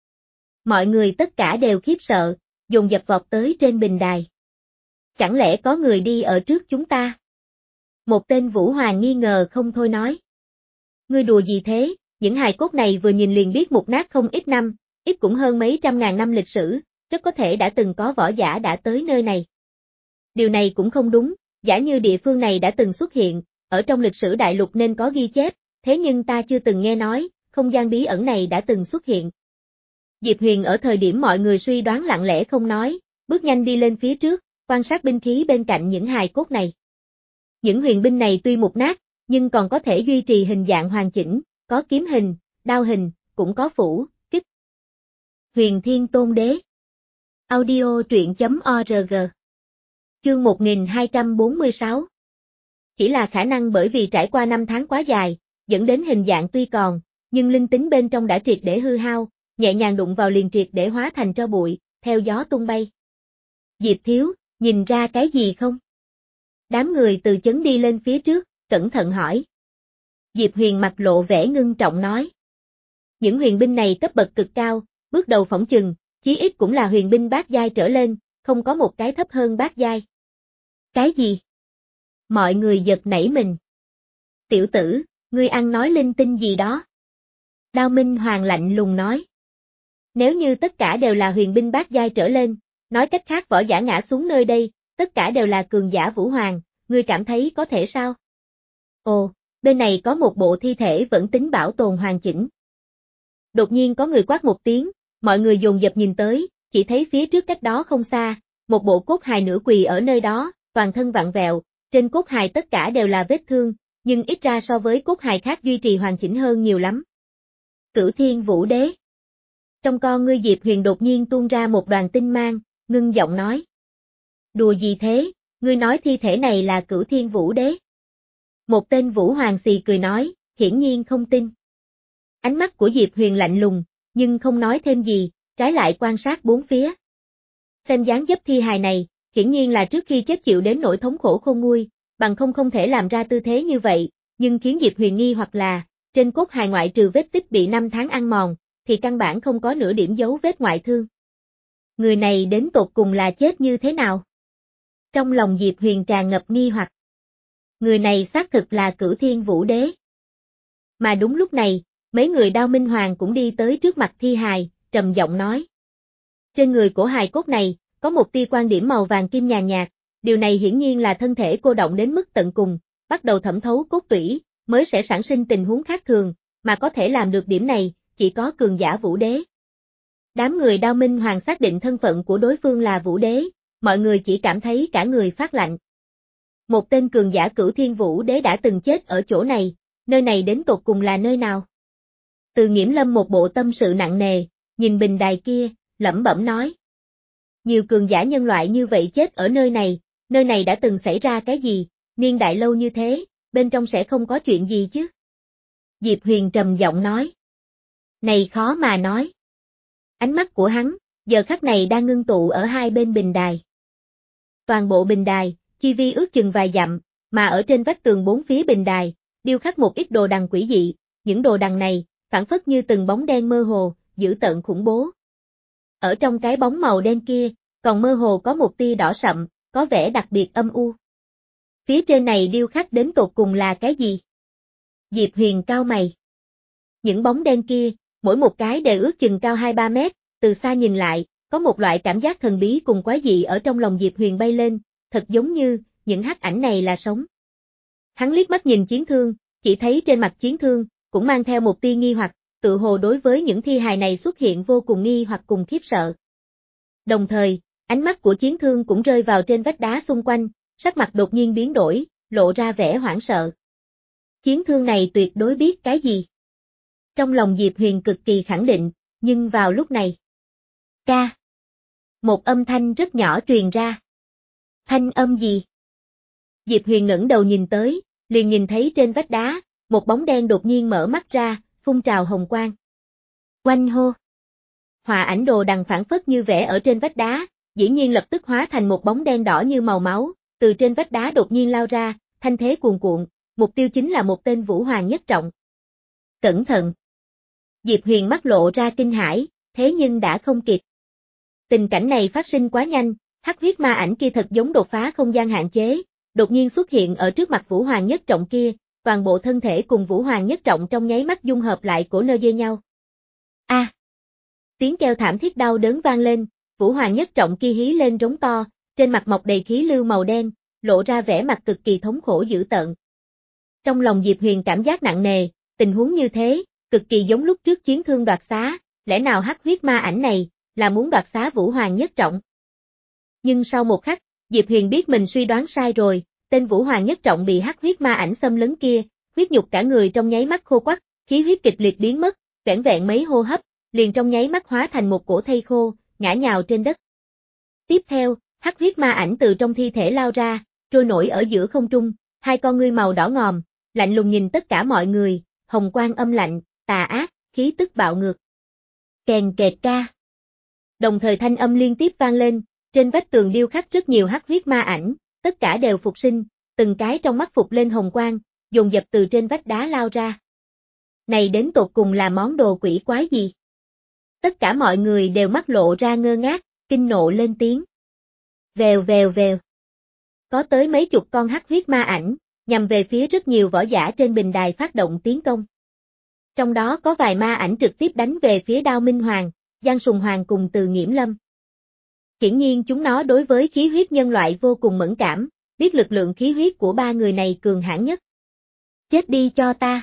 Mọi người tất cả đều khiếp sợ, dồn dập vọt tới trên bình đài. Chẳng lẽ có người đi ở trước chúng ta? Một tên Vũ Hoàng nghi ngờ không thôi nói. Ngươi đùa gì thế, những hài cốt này vừa nhìn liền biết mục nát không ít năm, ít cũng hơn mấy trăm ngàn năm lịch sử, rất có thể đã từng có võ giả đã tới nơi này. Điều này cũng không đúng, giả như địa phương này đã từng xuất hiện, ở trong lịch sử đại lục nên có ghi chép, thế nhưng ta chưa từng nghe nói, không gian bí ẩn này đã từng xuất hiện. Diệp Huyền ở thời điểm mọi người suy đoán lặng lẽ không nói, bước nhanh đi lên phía trước, quan sát binh khí bên cạnh những hài cốt này. Những huyền binh này tuy mục nát, nhưng còn có thể duy trì hình dạng hoàn chỉnh, có kiếm hình, đao hình, cũng có phủ, kích. Huyền Thiên Tôn Đế. Audio truyện chấm org. Chương một nghìn hai trăm bốn mươi sáu. Chỉ là khả năng bởi vì trải qua năm tháng quá dài, dẫn đến hình dạng tuy còn, nhưng linh tính bên trong đã triệt để hư hao, nhẹ nhàng đụng vào liền triệt để hóa thành tro bụi, theo gió tung bay. Diệp Thiếu, nhìn ra cái gì không? Đám người từ chấn đi lên phía trước, cẩn thận hỏi. Diệp Huyền mặt lộ vẻ ngưng trọng nói. Những huyền binh này cấp bậc cực cao, bước đầu phỏng chừng, chí ít cũng là huyền binh bát giai trở lên, không có một cái thấp hơn bát giai. Cái gì? Mọi người giật nảy mình. Tiểu tử, ngươi ăn nói linh tinh gì đó? Đao Minh Hoàng lạnh lùng nói. Nếu như tất cả đều là huyền binh bát giai trở lên, nói cách khác võ giả ngã xuống nơi đây, tất cả đều là cường giả Vũ Hoàng, ngươi cảm thấy có thể sao? Ồ, bên này có một bộ thi thể vẫn tính bảo tồn hoàn chỉnh. Đột nhiên có người quát một tiếng, mọi người dồn dập nhìn tới, chỉ thấy phía trước cách đó không xa, một bộ cốt hài nửa quỳ ở nơi đó, toàn thân vặn vẹo, trên cốt hài tất cả đều là vết thương, nhưng ít ra so với cốt hài khác duy trì hoàn chỉnh hơn nhiều lắm. Cửu Thiên Vũ Đế. Trong con ngươi Diệp Huyền đột nhiên tuôn ra một đoàn tinh mang, ngưng giọng nói. Đùa gì thế, ngươi nói thi thể này là Cửu Thiên Vũ Đế. Một tên Vũ Hoàng xì cười nói, hiển nhiên không tin. Ánh mắt của Diệp Huyền lạnh lùng, nhưng không nói thêm gì, trái lại quan sát bốn phía. Xem dáng dấp thi hài này, hiển nhiên là trước khi chết chịu đến nỗi thống khổ khôn nguôi, bằng không không thể làm ra tư thế như vậy, nhưng khiến Diệp Huyền nghi hoặc là, trên cốt hài ngoại trừ vết tích bị năm tháng ăn mòn, thì căn bản không có nửa điểm dấu vết ngoại thương. Người này đến tột cùng là chết như thế nào? Trong lòng Diệp Huyền tràn ngập nghi hoặc. Người này xác thực là Cửu Thiên Vũ Đế. Mà đúng lúc này, mấy người Đao Minh Hoàng cũng đi tới trước mặt thi hài, trầm giọng nói. Trên người của hài cốt này, có một tia quan điểm màu vàng kim nhàn nhạt, điều này hiển nhiên là thân thể cô động đến mức tận cùng, bắt đầu thẩm thấu cốt tủy, mới sẽ sản sinh tình huống khác thường, mà có thể làm được điểm này, chỉ có cường giả Vũ Đế. Đám người Đao Minh Hoàng xác định thân phận của đối phương là Vũ Đế, mọi người chỉ cảm thấy cả người phát lạnh. Một tên cường giả Cửu Thiên Vũ Đế đã từng chết ở chỗ này, nơi này đến tột cùng là nơi nào? Từ Nghiễm Lâm một bộ tâm sự nặng nề, nhìn bình đài kia, lẩm bẩm nói. Nhiều cường giả nhân loại như vậy chết ở nơi này, nơi này đã từng xảy ra cái gì, niên đại lâu như thế, bên trong sẽ không có chuyện gì chứ? Diệp Huyền trầm giọng nói. Này khó mà nói. Ánh mắt của hắn, giờ khắc này đang ngưng tụ ở hai bên bình đài. Toàn bộ bình đài, chi vi ước chừng vài dặm, mà ở trên vách tường bốn phía bình đài, điêu khắc một ít đồ đằng quỷ dị, những đồ đằng này, phản phất như từng bóng đen mơ hồ, dữ tợn khủng bố. Ở trong cái bóng màu đen kia, còn mơ hồ có một tia đỏ sậm, có vẻ đặc biệt âm u. Phía trên này điêu khắc đến tột cùng là cái gì? Diệp Huyền cau mày. Những bóng đen kia, mỗi một cái đều ước chừng cao hai ba mét, từ xa nhìn lại, có một loại cảm giác thần bí cùng quái dị ở trong lòng Diệp Huyền bay lên, thật giống như, những hắc ảnh này là sống. Hắn liếc mắt nhìn chiến thương, chỉ thấy trên mặt Chiến Thương, cũng mang theo một tia nghi hoặc, tự hồ đối với những thi hài này xuất hiện vô cùng nghi hoặc cùng khiếp sợ. Đồng thời, ánh mắt của Chiến Thương cũng rơi vào trên vách đá xung quanh, sắc mặt đột nhiên biến đổi, lộ ra vẻ hoảng sợ. Chiến Thương này tuyệt đối biết cái gì? Trong lòng Diệp Huyền cực kỳ khẳng định, nhưng vào lúc này. Ca. Một âm thanh rất nhỏ truyền ra. Thanh âm gì? Diệp Huyền ngẩng đầu nhìn tới, liền nhìn thấy trên vách đá, một bóng đen đột nhiên mở mắt ra, phun trào hồng quang. Oanh hô. Họa ảnh đồ đằng phản phất như vẽ ở trên vách đá, dĩ nhiên lập tức hóa thành một bóng đen đỏ như màu máu, từ trên vách đá đột nhiên lao ra, thanh thế cuồn cuộn, mục tiêu chính là một tên Vũ Hoàng nhất trọng. Cẩn thận. Diệp Huyền mắt lộ ra kinh hãi, thế nhưng đã không kịp. Tình cảnh này phát sinh quá nhanh, hắc huyết ma ảnh kia thật giống đột phá không gian hạn chế, đột nhiên xuất hiện ở trước mặt Vũ Hoàng nhất trọng kia, toàn bộ thân thể cùng Vũ Hoàng nhất trọng trong nháy mắt dung hợp lại cổ nơ dây nhau. A! À. Tiếng kêu thảm thiết đau đớn vang lên, Vũ Hoàng nhất trọng kia hí lên rống to, trên mặt mọc đầy khí lưu màu đen, lộ ra vẻ mặt cực kỳ thống khổ dữ tợn. Trong lòng Diệp Huyền cảm giác nặng nề, tình huống như thế, cực kỳ giống lúc trước Chiến Thương đoạt xá, lẽ nào hắc huyết ma ảnh này, là muốn đoạt xá Vũ Hoàng nhất trọng? Nhưng sau một khắc, Diệp Huyền biết mình suy đoán sai rồi, tên Vũ Hoàng nhất trọng bị hắc huyết ma ảnh xâm lấn kia, huyết nhục cả người trong nháy mắt khô quắt, khí huyết kịch liệt biến mất, vẻn vẹn mấy hô hấp, liền trong nháy mắt hóa thành một cổ thây khô, ngã nhào trên đất. Tiếp theo, hắc huyết ma ảnh từ trong thi thể lao ra, trôi nổi ở giữa không trung, hai con ngươi màu đỏ ngòm, lạnh lùng nhìn tất cả mọi người, hồng quang âm lạnh, tà ác, khí tức bạo ngược. Kèn kẹt ca. Đồng thời thanh âm liên tiếp vang lên, trên vách tường điêu khắc rất nhiều hắc huyết ma ảnh, tất cả đều phục sinh, từng cái trong mắt phục lên hồng quang, dồn dập từ trên vách đá lao ra. Này đến tột cùng là món đồ quỷ quái gì? Tất cả mọi người đều mắt lộ ra ngơ ngác, kinh nộ lên tiếng. Vèo vèo vèo. Có tới mấy chục con hắc huyết ma ảnh, nhằm về phía rất nhiều võ giả trên bình đài phát động tiến công. Trong đó có vài ma ảnh trực tiếp đánh về phía Đao Minh Hoàng, Giang Sùng Hoàng cùng Từ Nghiễm Lâm. Hiển nhiên chúng nó đối với khí huyết nhân loại vô cùng mẫn cảm, biết lực lượng khí huyết của ba người này cường hãn nhất. Chết đi cho ta.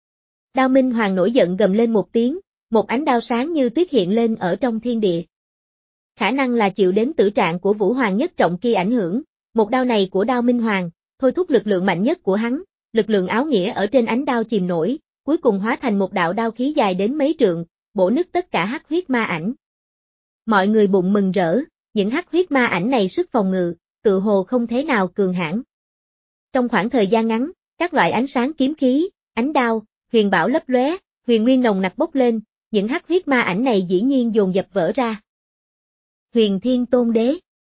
Đao Minh Hoàng nổi giận gầm lên một tiếng, một ánh đao sáng như tuyết hiện lên ở trong thiên địa. Khả năng là chịu đến tử trạng của Vũ Hoàng nhất trọng kia ảnh hưởng, một đao này của Đao Minh Hoàng, thôi thúc lực lượng mạnh nhất của hắn, lực lượng áo nghĩa ở trên ánh đao chìm nổi, cuối cùng hóa thành một đạo đao khí dài đến mấy trượng, bổ nứt tất cả hắc huyết ma ảnh. Mọi người bụng mừng rỡ, những hắc huyết ma ảnh này sức phòng ngự, tự hồ không thế nào cường hãn. Trong khoảng thời gian ngắn, các loại ánh sáng kiếm khí, ánh đao, huyền bảo lấp lóe, huyền nguyên nồng nặc bốc lên, những hắc huyết ma ảnh này dĩ nhiên dồn dập vỡ ra. Huyền Thiên Tôn Đế.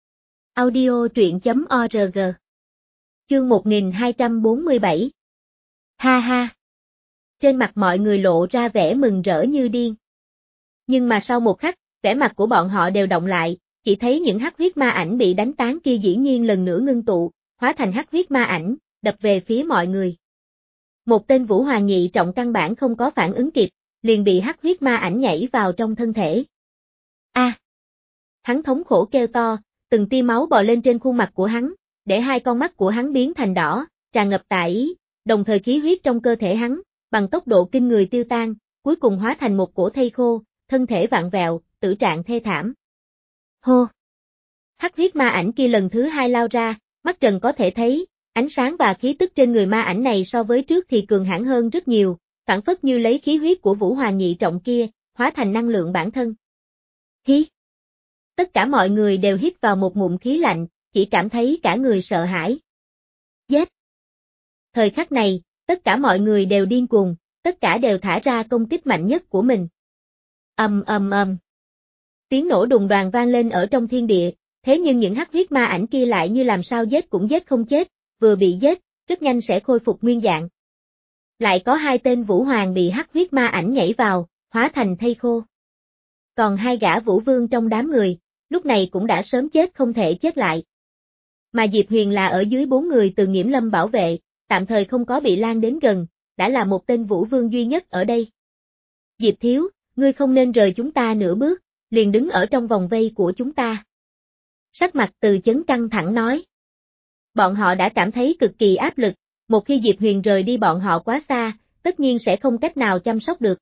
Audio truyện chấm org. Chương một nghìn hai trăm bốn mươi bảy. Ha ha. Trên mặt mọi người lộ ra vẻ mừng rỡ như điên. Nhưng mà sau một khắc, vẻ mặt của bọn họ đều động lại, chỉ thấy những hắc huyết ma ảnh bị đánh tán kia dĩ nhiên lần nữa ngưng tụ, hóa thành hắc huyết ma ảnh, đập về phía mọi người. Một tên Vũ Hoàng nhị trọng căn bản không có phản ứng kịp, liền bị hắc huyết ma ảnh nhảy vào trong thân thể. A! À, hắn thống khổ kêu to, từng tia máu bò lên trên khuôn mặt của hắn, để hai con mắt của hắn biến thành đỏ, tràn ngập tà ý, đồng thời khí huyết trong cơ thể hắn, bằng tốc độ kinh người tiêu tan, cuối cùng hóa thành một cổ thây khô, thân thể vặn vẹo, tử trạng thê thảm. Hô! Hắc huyết ma ảnh kia lần thứ hai lao ra, mắt trần có thể thấy, ánh sáng và khí tức trên người ma ảnh này so với trước thì cường hãn hơn rất nhiều, phản phất như lấy khí huyết của Vũ Hoàng nhị trọng kia, hóa thành năng lượng bản thân. Hí! Tất cả mọi người đều hít vào một ngụm khí lạnh, chỉ cảm thấy cả người sợ hãi. Giết! Thời khắc này, tất cả mọi người đều điên cuồng, tất cả đều thả ra công kích mạnh nhất của mình. Ầm ầm ầm. Tiếng nổ đùng đoàng vang lên ở trong thiên địa, thế nhưng những hắc huyết ma ảnh kia lại như làm sao giết cũng giết không chết, vừa bị giết, rất nhanh sẽ khôi phục nguyên dạng. Lại có hai tên Vũ Hoàng bị hắc huyết ma ảnh nhảy vào, hóa thành thây khô. Còn hai gã Vũ Vương trong đám người, lúc này cũng đã sớm chết không thể chết lại. Mà Diệp Huyền là ở dưới bốn người từ Nghiễm Lâm bảo vệ, tạm thời không có bị lan đến gần, đã là một tên Vũ Vương duy nhất ở đây. Diệp Thiếu, ngươi không nên rời chúng ta nửa bước, liền đứng ở trong vòng vây của chúng ta. Sắc mặt Từ Chấn căng thẳng nói. Bọn họ đã cảm thấy cực kỳ áp lực, một khi Diệp Huyền rời đi bọn họ quá xa, tất nhiên sẽ không cách nào chăm sóc được.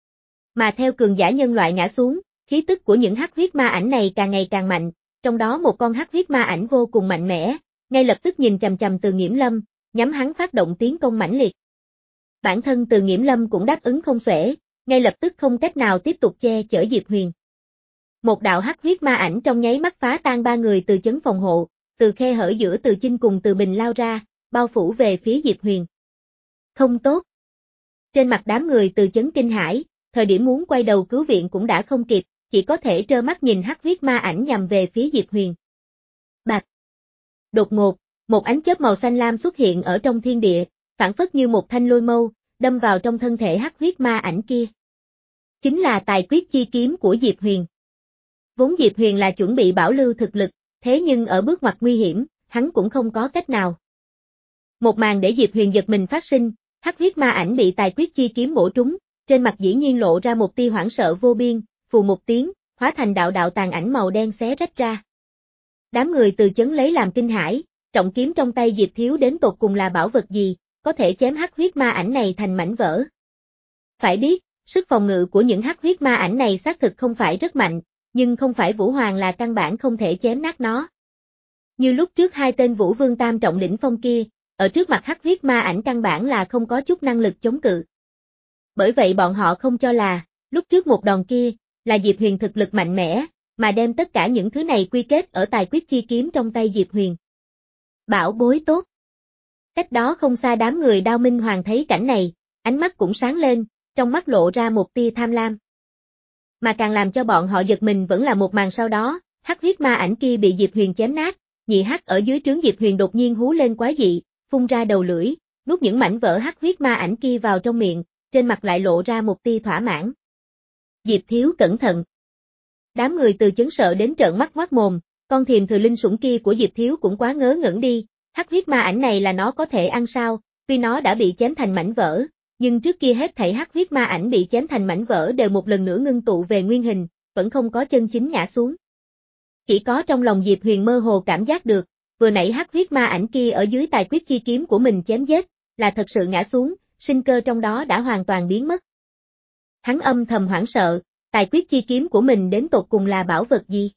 Mà theo cường giả nhân loại ngã xuống, khí tức của những hắc huyết ma ảnh này càng ngày càng mạnh, trong đó một con hắc huyết ma ảnh vô cùng mạnh mẽ, ngay lập tức nhìn chằm chằm Từ Nghiễm Lâm, nhắm hắn phát động tiến công mãnh liệt. Bản thân Từ Nghiễm Lâm cũng đáp ứng không xuể, ngay lập tức không cách nào tiếp tục che chở Diệp Huyền. Một đạo hắc huyết ma ảnh trong nháy mắt phá tan ba người từ chấn phòng hộ, từ khe hở giữa Từ Chinh cùng Từ Bình lao ra, bao phủ về phía Diệp Huyền. Không tốt. Trên mặt đám người Từ chấn kinh hãi, thời điểm muốn quay đầu cứu viện cũng đã không kịp, chỉ có thể trơ mắt nhìn hắc huyết ma ảnh nhằm về phía Diệp Huyền. Bạch. Đột ngột, một ánh chớp màu xanh lam xuất hiện ở trong thiên địa, phản phất như một thanh lôi mâu, đâm vào trong thân thể hắc huyết ma ảnh kia. Chính là tài quyết chi kiếm của Diệp Huyền. Vốn Diệp Huyền là chuẩn bị bảo lưu thực lực, thế nhưng ở bước ngoặt nguy hiểm, hắn cũng không có cách nào. Một màn để Diệp Huyền giật mình phát sinh, hắc huyết ma ảnh bị tài quyết chi kiếm bổ trúng, trên mặt dĩ nhiên lộ ra một tia hoảng sợ vô biên, phù một tiếng, hóa thành đạo đạo tàn ảnh màu đen xé rách ra. Đám người Từ chấn lấy làm kinh hãi, trọng kiếm trong tay Diệp Thiếu đến tột cùng là bảo vật gì, có thể chém hắc huyết ma ảnh này thành mảnh vỡ. Phải biết, sức phòng ngự của những hắc huyết ma ảnh này xác thực không phải rất mạnh, nhưng không phải Vũ Hoàng là căn bản không thể chém nát nó. Như lúc trước hai tên Vũ Vương tam trọng đỉnh phong kia, ở trước mặt hắc huyết ma ảnh căn bản là không có chút năng lực chống cự. Bởi vậy bọn họ không cho là, lúc trước một đòn kia, là Diệp Huyền thực lực mạnh mẽ, mà đem tất cả những thứ này quy kết ở tài quyết chi kiếm trong tay Diệp Huyền. Bảo bối tốt. Cách đó không xa đám người Đao Minh Hoàng thấy cảnh này, ánh mắt cũng sáng lên, trong mắt lộ ra một tia tham lam. Mà càng làm cho bọn họ giật mình vẫn là một màn sau đó, hắc huyết ma ảnh kia bị Diệp Huyền chém nát, nhị hắc ở dưới trướng Diệp Huyền đột nhiên hú lên quái dị, phun ra đầu lưỡi, nuốt những mảnh vỡ hắc huyết ma ảnh kia vào trong miệng, trên mặt lại lộ ra một tia thỏa mãn. Diệp Thiếu cẩn thận. Đám người Từ chấn sợ đến trợn mắt ngoác mồm, con thiềm thừa linh sủng kia của Diệp Thiếu cũng quá ngớ ngẩn đi, hắc huyết ma ảnh này là nó có thể ăn sao, tuy nó đã bị chém thành mảnh vỡ, nhưng trước kia hết thảy hắc huyết ma ảnh bị chém thành mảnh vỡ đều một lần nữa ngưng tụ về nguyên hình, vẫn không có chân chính ngã xuống. Chỉ có trong lòng Diệp Huyền mơ hồ cảm giác được, vừa nãy hắc huyết ma ảnh kia ở dưới tài quyết chi kiếm của mình chém giết, là thật sự ngã xuống, sinh cơ trong đó đã hoàn toàn biến mất. Hắn âm thầm hoảng sợ, tài quyết chi kiếm của mình đến tột cùng là bảo vật gì?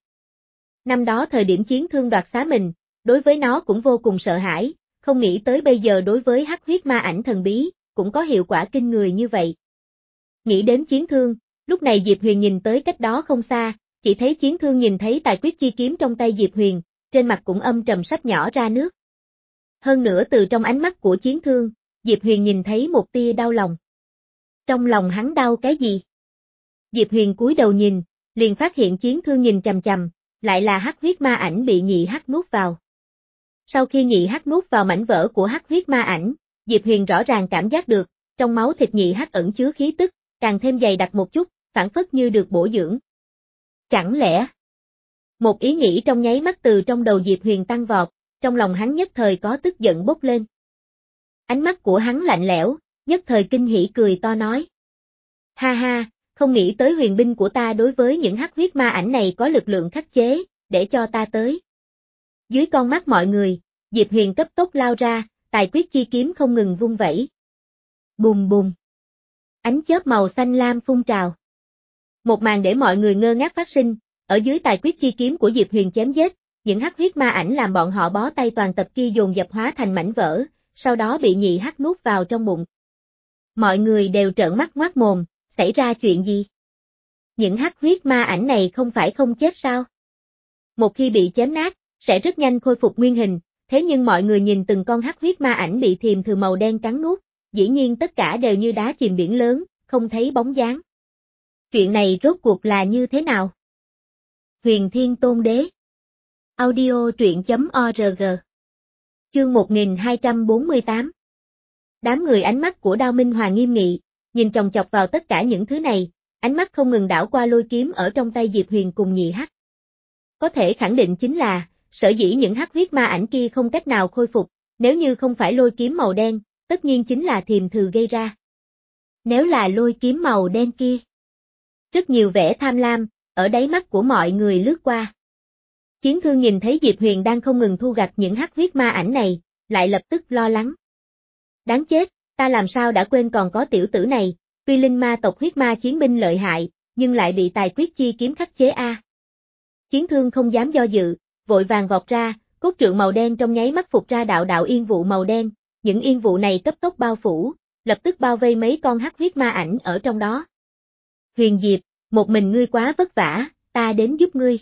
Năm đó thời điểm chiến thương đoạt xá mình, đối với nó cũng vô cùng sợ hãi, không nghĩ tới bây giờ đối với hắc huyết ma ảnh thần bí, cũng có hiệu quả kinh người như vậy. Nghĩ đến chiến thương, lúc này Diệp Huyền nhìn tới cách đó không xa, chỉ thấy chiến thương nhìn thấy tài quyết chi kiếm trong tay Diệp Huyền, trên mặt cũng âm trầm sách nhỏ ra nước. Hơn nữa từ trong ánh mắt của chiến thương, Diệp Huyền nhìn thấy một tia đau lòng. Trong lòng hắn đau cái gì? Diệp Huyền cúi đầu nhìn, liền phát hiện chiến thương nhìn chằm chằm, lại là hắc huyết ma ảnh bị nhị hắc nuốt vào. Sau khi nhị hắc nuốt vào mảnh vỡ của hắc huyết ma ảnh, Diệp Huyền rõ ràng cảm giác được, trong máu thịt nhị hắc ẩn chứa khí tức, càng thêm dày đặc một chút, phản phất như được bổ dưỡng. Chẳng lẽ? Một ý nghĩ trong nháy mắt từ trong đầu Diệp Huyền tăng vọt, trong lòng hắn nhất thời có tức giận bốc lên. Ánh mắt của hắn lạnh lẽo, nhất thời kinh hỉ cười to nói. Ha ha, không nghĩ tới huyền binh của ta đối với những hắc huyết ma ảnh này có lực lượng khắc chế, để cho ta tới. Dưới con mắt mọi người, Diệp Huyền cấp tốc lao ra, tài quyết chi kiếm không ngừng vung vẩy. Bùm bùm. Ánh chớp màu xanh lam phun trào. Một màn để mọi người ngơ ngác phát sinh, ở dưới tài quyết chi kiếm của Diệp Huyền chém giết, những hắc huyết ma ảnh làm bọn họ bó tay toàn tập kia dồn dập hóa thành mảnh vỡ, sau đó bị nhị hắc nuốt vào trong bụng. Mọi người đều trợn mắt ngoác mồm, xảy ra chuyện gì? Những hắc huyết ma ảnh này không phải không chết sao? Một khi bị chém nát, sẽ rất nhanh khôi phục nguyên hình, thế nhưng mọi người nhìn từng con hắc huyết ma ảnh bị thiềm thừa màu đen cắn nuốt, dĩ nhiên tất cả đều như đá chìm biển lớn, không thấy bóng dáng. Chuyện này rốt cuộc là như thế nào? Huyền Thiên Tôn Đế. Audio truyện chấm org. Chương một nghìn hai trăm bốn mươi tám. Đám người ánh mắt của Đao Minh Hoàng nghiêm nghị, nhìn chòng chọc vào tất cả những thứ này, ánh mắt không ngừng đảo qua lôi kiếm ở trong tay Diệp Huyền cùng nhị hắc. Có thể khẳng định chính là, sở dĩ những hắc huyết ma ảnh kia không cách nào khôi phục, nếu như không phải lôi kiếm màu đen, tất nhiên chính là thiềm thừa gây ra. Nếu là lôi kiếm màu đen kia. Rất nhiều vẻ tham lam, ở đáy mắt của mọi người lướt qua. Chiến thương nhìn thấy Diệp Huyền đang không ngừng thu gặt những hắc huyết ma ảnh này, lại lập tức lo lắng. Đáng chết, ta làm sao đã quên còn có tiểu tử này, tuy linh ma tộc huyết ma chiến binh lợi hại, nhưng lại bị tài quyết chi kiếm khắc chế a. Chiến thương không dám do dự, vội vàng vọt ra, cốt trượng màu đen trong nháy mắt phục ra đạo đạo yên vụ màu đen, những yên vụ này cấp tốc bao phủ, lập tức bao vây mấy con hắc huyết ma ảnh ở trong đó. Huyền Diệp, một mình ngươi quá vất vả, ta đến giúp ngươi.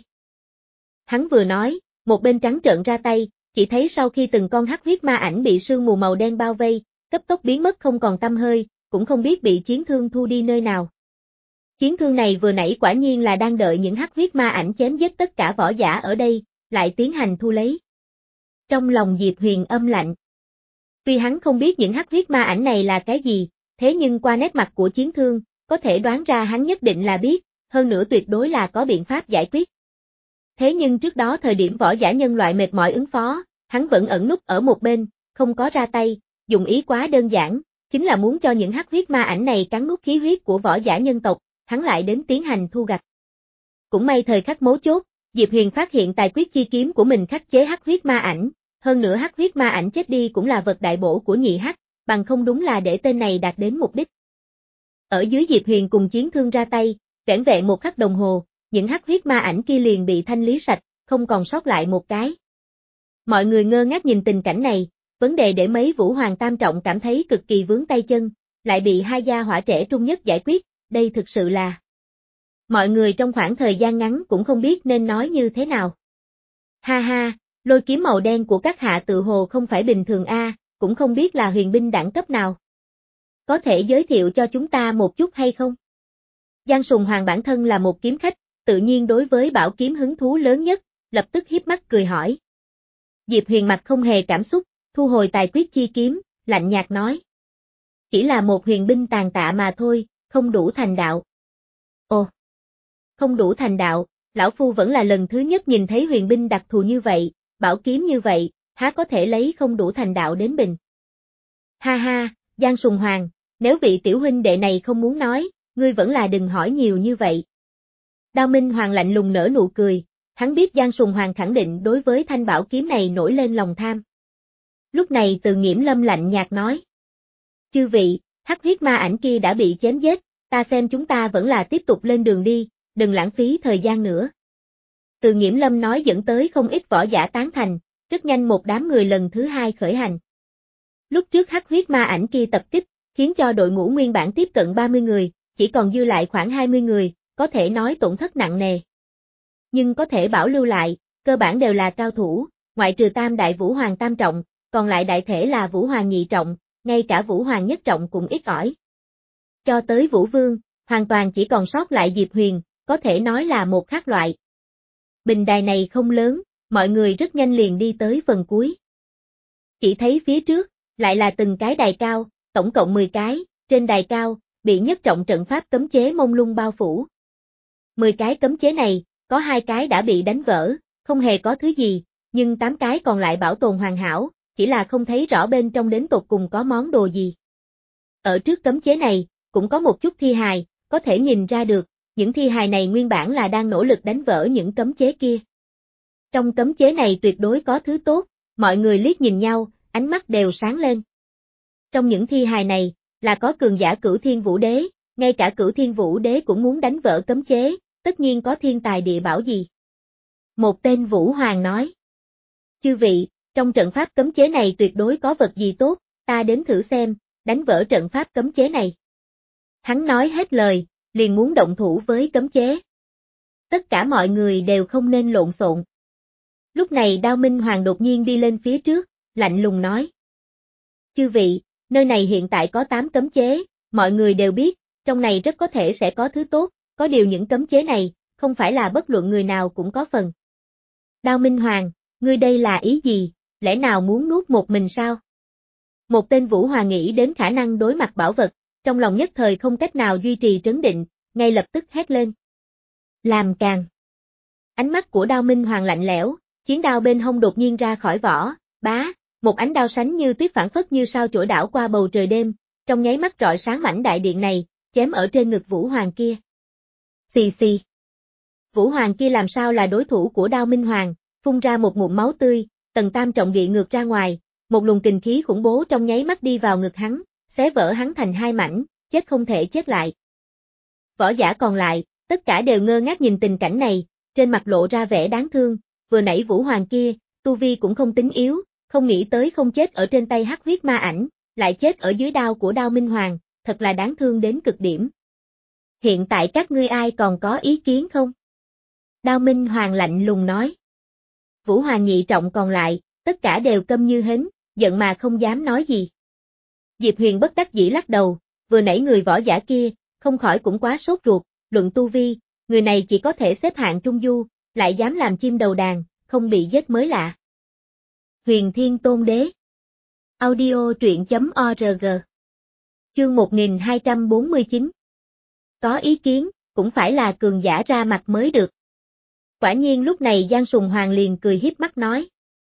Hắn vừa nói, một bên trắng trợn ra tay, chỉ thấy sau khi từng con hắc huyết ma ảnh bị sương mù màu đen bao vây, cấp tốc biến mất không còn tăm hơi, cũng không biết bị chiến thương thu đi nơi nào. Chiến thương này vừa nãy quả nhiên là đang đợi những hắc huyết ma ảnh chém giết tất cả võ giả ở đây, lại tiến hành thu lấy. Trong lòng Diệp Huyền âm lạnh. Tuy hắn không biết những hắc huyết ma ảnh này là cái gì, thế nhưng qua nét mặt của chiến thương, có thể đoán ra hắn nhất định là biết, hơn nữa tuyệt đối là có biện pháp giải quyết. Thế nhưng trước đó thời điểm võ giả nhân loại mệt mỏi ứng phó, hắn vẫn ẩn núp ở một bên, không có ra tay, dụng ý quá đơn giản, chính là muốn cho những hắc huyết ma ảnh này cắn nuốt khí huyết của võ giả nhân tộc, hắn lại đến tiến hành thu gặt. Cũng may thời khắc mấu chốt, Diệp Huyền phát hiện tài quyết chi kiếm của mình khắc chế hắc huyết ma ảnh, hơn nữa hắc huyết ma ảnh chết đi cũng là vật đại bổ của nhị hắc, bằng không đúng là để tên này đạt đến mục đích. Ở dưới Diệp Huyền cùng chiến thương ra tay, vẻn vẹn một khắc đồng hồ, những hắc huyết ma ảnh kia liền bị thanh lý sạch, không còn sót lại một cái. Mọi người ngơ ngác nhìn tình cảnh này, vấn đề để mấy Vũ Hoàng tam trọng cảm thấy cực kỳ vướng tay chân, lại bị hai gia hỏa trẻ trung nhất giải quyết, đây thực sự là... Mọi người trong khoảng thời gian ngắn cũng không biết nên nói như thế nào. Ha ha, lôi kiếm màu đen của các hạ tự hồ không phải bình thường a, cũng không biết là huyền binh đẳng cấp nào. Có thể giới thiệu cho chúng ta một chút hay không? Giang Sùng Hoàng bản thân là một kiếm khách, tự nhiên đối với bảo kiếm hứng thú lớn nhất, lập tức hiếp mắt cười hỏi. Diệp Huyền mặt không hề cảm xúc, thu hồi tài quyết chi kiếm, lạnh nhạt nói. Chỉ là một huyền binh tàn tạ mà thôi, không đủ thành đạo. Ồ! Không đủ thành đạo, lão phu vẫn là lần thứ nhất nhìn thấy huyền binh đặc thù như vậy, bảo kiếm như vậy, há có thể lấy không đủ thành đạo đến bình. Ha ha, Giang Sùng Hoàng, nếu vị tiểu huynh đệ này không muốn nói, ngươi vẫn là đừng hỏi nhiều như vậy. Đao Minh Hoàng lạnh lùng nở nụ cười, hắn biết Giang Sùng Hoàng khẳng định đối với thanh bảo kiếm này nổi lên lòng tham. Lúc này Từ Nghiễm Lâm lạnh nhạt nói. Chư vị, hắc huyết ma ảnh kia đã bị chém giết, ta xem chúng ta vẫn là tiếp tục lên đường đi, đừng lãng phí thời gian nữa. Từ Nghiễm Lâm nói dẫn tới không ít võ giả tán thành, rất nhanh một đám người lần thứ hai khởi hành. Lúc trước hắc huyết ma ảnh kia tập kích, khiến cho đội ngũ nguyên bản tiếp cận ba mươi người, chỉ còn dư lại khoảng hai mươi người, có thể nói tổn thất nặng nề. Nhưng có thể bảo lưu lại, cơ bản đều là cao thủ, ngoại trừ tam đại Vũ Hoàng tam trọng, còn lại đại thể là Vũ Hoàng nhị trọng, ngay cả Vũ Hoàng nhất trọng cũng ít ỏi. Cho tới Vũ Vương, hoàn toàn chỉ còn sót lại Diệp Huyền, có thể nói là một khác loại. Bình đài này không lớn, mọi người rất nhanh liền đi tới phần cuối. Chỉ thấy phía trước, lại là từng cái đài cao, tổng cộng mười cái, trên đài cao, bị nhất trọng trận pháp cấm chế mông lung bao phủ. mười cái cấm chế này, có hai cái đã bị đánh vỡ, không hề có thứ gì, nhưng tám cái còn lại bảo tồn hoàn hảo, chỉ là không thấy rõ bên trong đến tột cùng có món đồ gì. Ở trước cấm chế này, cũng có một chút thi hài, có thể nhìn ra được, những thi hài này nguyên bản là đang nỗ lực đánh vỡ những cấm chế kia. Trong cấm chế này tuyệt đối có thứ tốt, mọi người liếc nhìn nhau, ánh mắt đều sáng lên. Trong những thi hài này, là có cường giả Cửu Thiên Vũ Đế, ngay cả Cửu Thiên Vũ Đế cũng muốn đánh vỡ cấm chế, tất nhiên có thiên tài địa bảo gì. Một tên Vũ Hoàng nói. Chư vị, trong trận pháp cấm chế này tuyệt đối có vật gì tốt, ta đến thử xem, đánh vỡ trận pháp cấm chế này. Hắn nói hết lời, liền muốn động thủ với cấm chế. Tất cả mọi người đều không nên lộn xộn. Lúc này Đao Minh Hoàng đột nhiên đi lên phía trước, lạnh lùng nói. Chư vị, nơi này hiện tại có tám cấm chế, mọi người đều biết, trong này rất có thể sẽ có thứ tốt, có điều những cấm chế này, không phải là bất luận người nào cũng có phần. Đao Minh Hoàng, ngươi đây là ý gì, lẽ nào muốn nuốt một mình sao? Một tên Vũ Hoàng nghĩ đến khả năng đối mặt bảo vật, trong lòng nhất thời không cách nào duy trì trấn định, ngay lập tức hét lên. Làm càng. Ánh mắt của Đao Minh Hoàng lạnh lẽo, chiến đao bên hông đột nhiên ra khỏi vỏ, bá, một ánh đao sánh như tuyết phảng phất như sao chổi đảo qua bầu trời đêm, trong nháy mắt rọi sáng mảnh đại điện này, chém ở trên ngực Vũ Hoàng kia. Xì xì. Vũ Hoàng kia làm sao là đối thủ của Đao Minh Hoàng, phun ra một ngụm máu tươi, tầng tam trọng gị ngược ra ngoài, một luồng kình khí khủng bố trong nháy mắt đi vào ngực hắn, xé vỡ hắn thành hai mảnh, chết không thể chết lại. Võ giả còn lại, tất cả đều ngơ ngác nhìn tình cảnh này, trên mặt lộ ra vẻ đáng thương, vừa nãy Vũ Hoàng kia, tu vi cũng không tính yếu, không nghĩ tới không chết ở trên tay hắc huyết ma ảnh, lại chết ở dưới đao của Đao Minh Hoàng, thật là đáng thương đến cực điểm. Hiện tại các ngươi ai còn có ý kiến không? Đao Minh Hoàng lạnh lùng nói. Vũ Hoàng nhị trọng còn lại, tất cả đều câm như hến, giận mà không dám nói gì. Diệp Huyền bất đắc dĩ lắc đầu, vừa nãy người võ giả kia, không khỏi cũng quá sốt ruột, luận tu vi, người này chỉ có thể xếp hạng trung du, lại dám làm chim đầu đàn, không bị giết mới lạ. Huyền Thiên Tôn Đế. Audio truyện chấm org. Chương một nghìn hai trăm bốn mươi chín. Có ý kiến, cũng phải là cường giả ra mặt mới được. Quả nhiên lúc này Giang Sùng Hoàng liền cười hiếp mắt nói.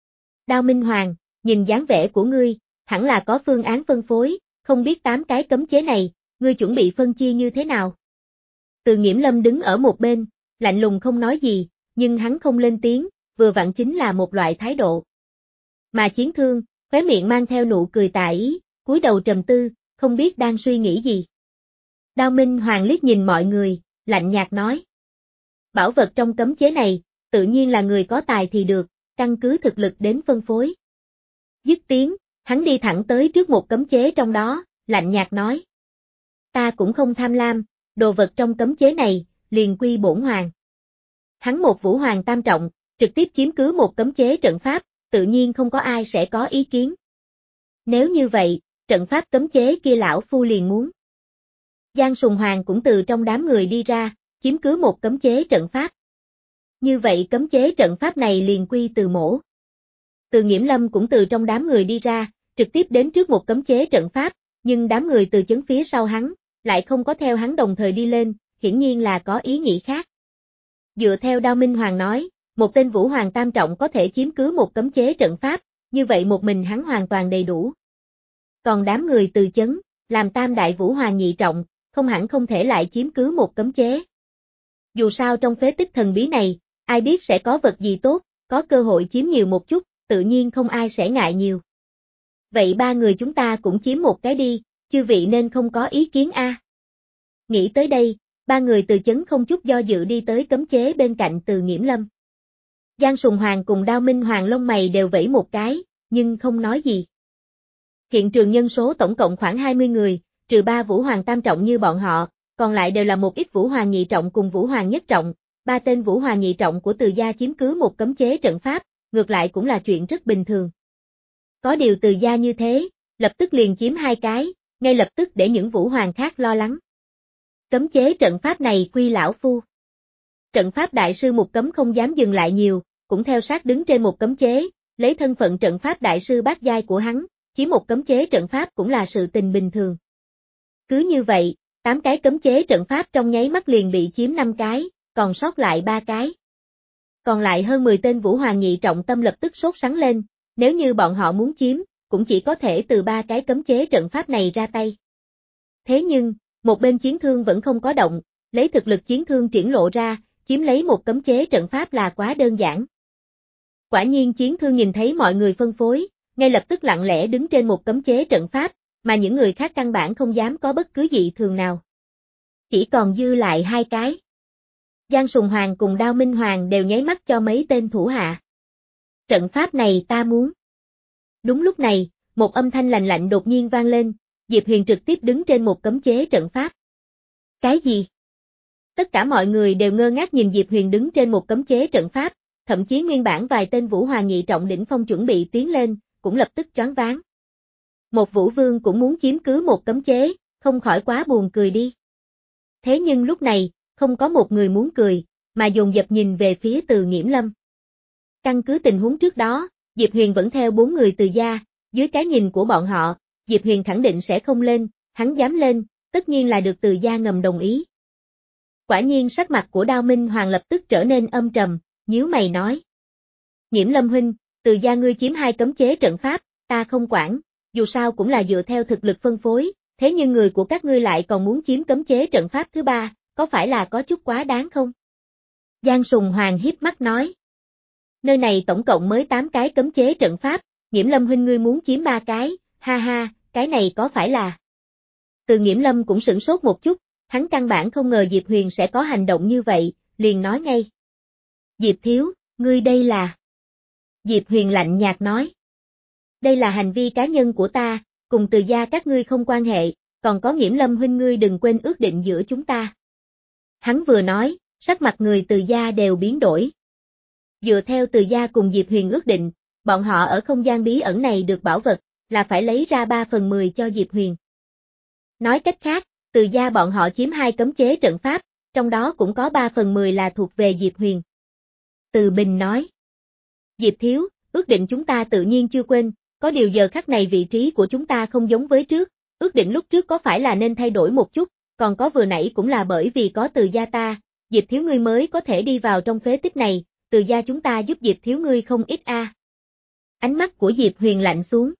Đao Minh Hoàng, nhìn dáng vẻ của ngươi, hẳn là có phương án phân phối, không biết tám cái cấm chế này, ngươi chuẩn bị phân chia như thế nào? Từ Nghiễm Lâm đứng ở một bên, lạnh lùng không nói gì, nhưng hắn không lên tiếng, vừa vặn chính là một loại thái độ. Mà Chiến Thương, khóe miệng mang theo nụ cười tà ý, cúi đầu trầm tư, không biết đang suy nghĩ gì. Đao Minh Hoàng liếc nhìn mọi người, lạnh nhạt nói. Bảo vật trong cấm chế này, tự nhiên là người có tài thì được, căn cứ thực lực đến phân phối. Dứt tiếng, hắn đi thẳng tới trước một cấm chế trong đó, lạnh nhạt nói. Ta cũng không tham lam, đồ vật trong cấm chế này, liền quy bổn hoàng. Hắn một Vũ Hoàng tam trọng, trực tiếp chiếm cứ một cấm chế trận pháp, tự nhiên không có ai sẽ có ý kiến. Nếu như vậy, trận pháp cấm chế kia lão phu liền muốn. Giang Sùng Hoàng cũng từ trong đám người đi ra, chiếm cứ một cấm chế trận pháp. Như vậy cấm chế trận pháp này liền quy từ mổ. Từ Nghiễm Lâm cũng từ trong đám người đi ra, trực tiếp đến trước một cấm chế trận pháp, nhưng đám người từ chấn phía sau hắn, lại không có theo hắn đồng thời đi lên, hiển nhiên là có ý nghĩ khác. Dựa theo Đao Minh Hoàng nói, một tên Vũ Hoàng tam trọng có thể chiếm cứ một cấm chế trận pháp, như vậy một mình hắn hoàn toàn đầy đủ. Còn đám người từ chấn, làm tam đại Vũ Hoàng nhị trọng, không hẳn không thể lại chiếm cứ một cấm chế. Dù sao trong phế tích thần bí này, ai biết sẽ có vật gì tốt, có cơ hội chiếm nhiều một chút, tự nhiên không ai sẽ ngại nhiều. Vậy ba người chúng ta cũng chiếm một cái đi, chư vị nên không có ý kiến a. Nghĩ tới đây, ba người từ chấn không chút do dự đi tới cấm chế bên cạnh Từ Nghiễm Lâm. Giang Sùng Hoàng cùng Đao Minh Hoàng lông mày đều vẫy một cái, nhưng không nói gì. Hiện trường nhân số tổng cộng khoảng hai mươi người, trừ ba Vũ Hoàng tam trọng như bọn họ, còn lại đều là một ít Vũ Hoàng nhị trọng cùng Vũ Hoàng nhất trọng, ba tên Vũ Hoàng nhị trọng của Từ gia chiếm cứ một cấm chế trận pháp, ngược lại cũng là chuyện rất bình thường. Có điều Từ gia như thế, lập tức liền chiếm hai cái, ngay lập tức để những Vũ Hoàng khác lo lắng. Cấm chế trận pháp này quy lão phu. Trận pháp đại sư một cấm không dám dừng lại nhiều, cũng theo sát đứng trên một cấm chế, lấy thân phận trận pháp đại sư bát giai của hắn, chiếm một cấm chế trận pháp cũng là sự tình bình thường. Cứ như vậy, tám cái cấm chế trận pháp trong nháy mắt liền bị chiếm năm cái, còn sót lại ba cái. Còn lại hơn mười tên Vũ Hoàng nhị trọng tâm lập tức sốt sắng lên, nếu như bọn họ muốn chiếm, cũng chỉ có thể từ ba cái cấm chế trận pháp này ra tay. Thế nhưng, một bên Chiến Thương vẫn không có động, lấy thực lực Chiến Thương triển lộ ra, chiếm lấy một cấm chế trận pháp là quá đơn giản. Quả nhiên Chiến Thương nhìn thấy mọi người phân phối, ngay lập tức lặng lẽ đứng trên một cấm chế trận pháp, mà những người khác căn bản không dám có bất cứ dị thường nào. Chỉ còn dư lại hai cái. Giang Sùng Hoàng cùng Đao Minh Hoàng đều nháy mắt cho mấy tên thủ hạ. Trận pháp này ta muốn. Đúng lúc này, một âm thanh lạnh lạnh đột nhiên vang lên, Diệp Huyền trực tiếp đứng trên một cấm chế trận pháp. Cái gì? Tất cả mọi người đều ngơ ngác nhìn Diệp Huyền đứng trên một cấm chế trận pháp, thậm chí nguyên bản vài tên Vũ Hoàng nhị trọng đỉnh phong chuẩn bị tiến lên, cũng lập tức choáng váng. Một Vũ Vương cũng muốn chiếm cứ một cấm chế, không khỏi quá buồn cười đi. Thế nhưng lúc này, không có một người muốn cười, mà dồn dập nhìn về phía Từ Nghiễm Lâm. Căn cứ tình huống trước đó, Diệp Huyền vẫn theo bốn người Từ gia, dưới cái nhìn của bọn họ, Diệp Huyền khẳng định sẽ không lên, hắn dám lên, tất nhiên là được Từ gia ngầm đồng ý. Quả nhiên sắc mặt của Đao Minh Hoàng lập tức trở nên âm trầm, nhíu mày nói. Nghiễm Lâm huynh, Từ gia ngươi chiếm hai cấm chế trận pháp, ta không quản, dù sao cũng là dựa theo thực lực phân phối, thế nhưng người của các ngươi lại còn muốn chiếm cấm chế trận pháp thứ ba, có phải là có chút quá đáng không? Giang Sùng Hoàng hiếp mắt nói. Nơi này tổng cộng mới tám cái cấm chế trận pháp, Nghiễm Lâm huynh ngươi muốn chiếm ba cái, ha ha, cái này có phải là... Từ Nghiễm Lâm cũng sửng sốt một chút, hắn căn bản không ngờ Diệp Huyền sẽ có hành động như vậy, liền nói ngay. Diệp thiếu, ngươi đây là... Diệp Huyền lạnh nhạt nói. Đây là hành vi cá nhân của ta, cùng Từ gia các ngươi không quan hệ, còn có Nghiễm Lâm huynh ngươi đừng quên ước định giữa chúng ta. Hắn vừa nói, sắc mặt người Từ gia đều biến đổi. Dựa theo Từ gia cùng Diệp Huyền ước định, bọn họ ở không gian bí ẩn này được bảo vật, là phải lấy ra ba phần mười cho Diệp Huyền. Nói cách khác, Từ gia bọn họ chiếm hai cấm chế trận pháp, trong đó cũng có ba phần mười là thuộc về Diệp Huyền. Từ Bình nói. Diệp thiếu, ước định chúng ta tự nhiên chưa quên, có điều giờ khắc này vị trí của chúng ta không giống với trước, ước định lúc trước có phải là nên thay đổi một chút, còn có vừa nãy cũng là bởi vì có Từ gia ta, Diệp thiếu ngươi mới có thể đi vào trong phế tích này, Từ gia chúng ta giúp Diệp thiếu ngươi không ít a. À. Ánh mắt của Diệp Huyền lạnh xuống.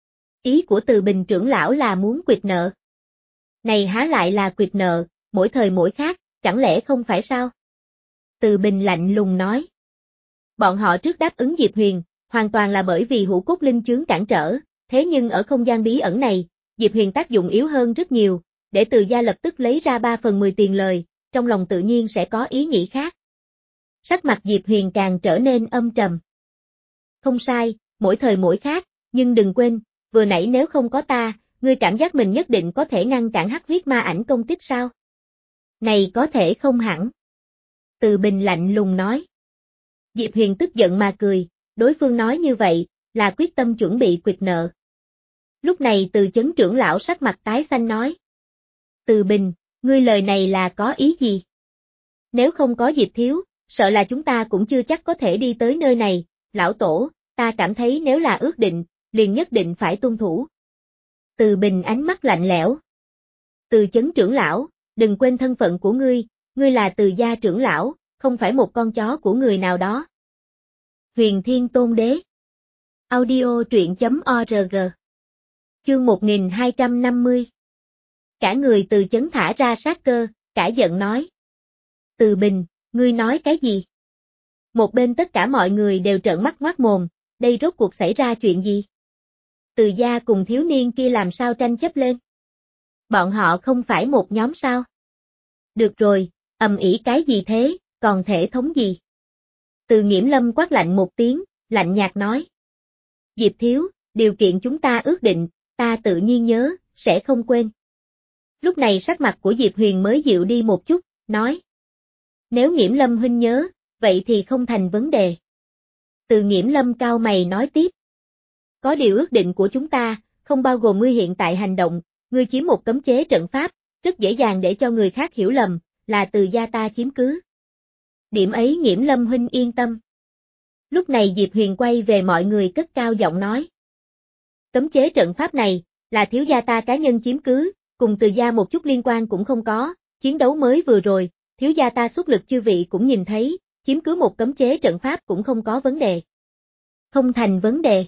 Ý của Từ Bình trưởng lão là muốn quyệt nợ. Này há lại là quyệt nợ, mỗi thời mỗi khác, chẳng lẽ không phải sao? Từ Bình lạnh lùng nói. Bọn họ trước đáp ứng Diệp Huyền, hoàn toàn là bởi vì hữu cốt linh chướng cản trở, thế nhưng ở không gian bí ẩn này, Diệp Huyền tác dụng yếu hơn rất nhiều, để Từ gia lập tức lấy ra ba phần mười tiền lời, trong lòng tự nhiên sẽ có ý nghĩ khác. Sắc mặt Diệp Huyền càng trở nên âm trầm. Không sai, mỗi thời mỗi khác, nhưng đừng quên, vừa nãy nếu không có ta, ngươi cảm giác mình nhất định có thể ngăn cản hắc huyết ma ảnh công kích sao? Này có thể không hẳn. Từ Bình lạnh lùng nói. Diệp Huyền tức giận mà cười, đối phương nói như vậy, là quyết tâm chuẩn bị quyệt nợ. Lúc này Từ Chấn trưởng lão sắc mặt tái xanh nói. Từ Bình, ngươi lời này là có ý gì? Nếu không có Diệp thiếu, sợ là chúng ta cũng chưa chắc có thể đi tới nơi này, lão tổ, ta cảm thấy nếu là ước định, liền nhất định phải tuân thủ. Từ Bình ánh mắt lạnh lẽo. Từ Chấn trưởng lão, đừng quên thân phận của ngươi, ngươi là Từ gia trưởng lão, không phải một con chó của người nào đó. Huyền Thiên Tôn Đế. Audio truyện chấm org. Chương một nghìn hai trăm năm mươi. Cả người Từ Chấn thả ra sát cơ, cả giận nói. Từ Bình, ngươi nói cái gì? Một bên tất cả mọi người đều trợn mắt ngoác mồm, đây rốt cuộc xảy ra chuyện gì? Từ gia cùng thiếu niên kia làm sao tranh chấp lên? Bọn họ không phải một nhóm sao? Được rồi, ầm ĩ cái gì thế, còn thể thống gì? Từ Nghiễm Lâm quát lạnh một tiếng, lạnh nhạt nói. Diệp thiếu, điều kiện chúng ta ước định, ta tự nhiên nhớ, sẽ không quên. Lúc này sắc mặt của Diệp Huyền mới dịu đi một chút, nói. Nếu Nghiễm Lâm huynh nhớ, vậy thì không thành vấn đề. Từ Nghiễm Lâm cao mày nói tiếp. Có điều ước định của chúng ta, không bao gồm ngươi hiện tại hành động, ngươi chiếm một cấm chế trận pháp, rất dễ dàng để cho người khác hiểu lầm, là Từ gia ta chiếm cứ. Điểm ấy Nghiễm Lâm huynh yên tâm. Lúc này Diệp Huyền quay về mọi người cất cao giọng nói. Cấm chế trận pháp này, là thiếu gia ta cá nhân chiếm cứ, cùng Từ gia một chút liên quan cũng không có, chiến đấu mới vừa rồi, thiếu gia ta xuất lực chư vị cũng nhìn thấy, chiếm cứ một cấm chế trận pháp cũng không có vấn đề. Không thành vấn đề.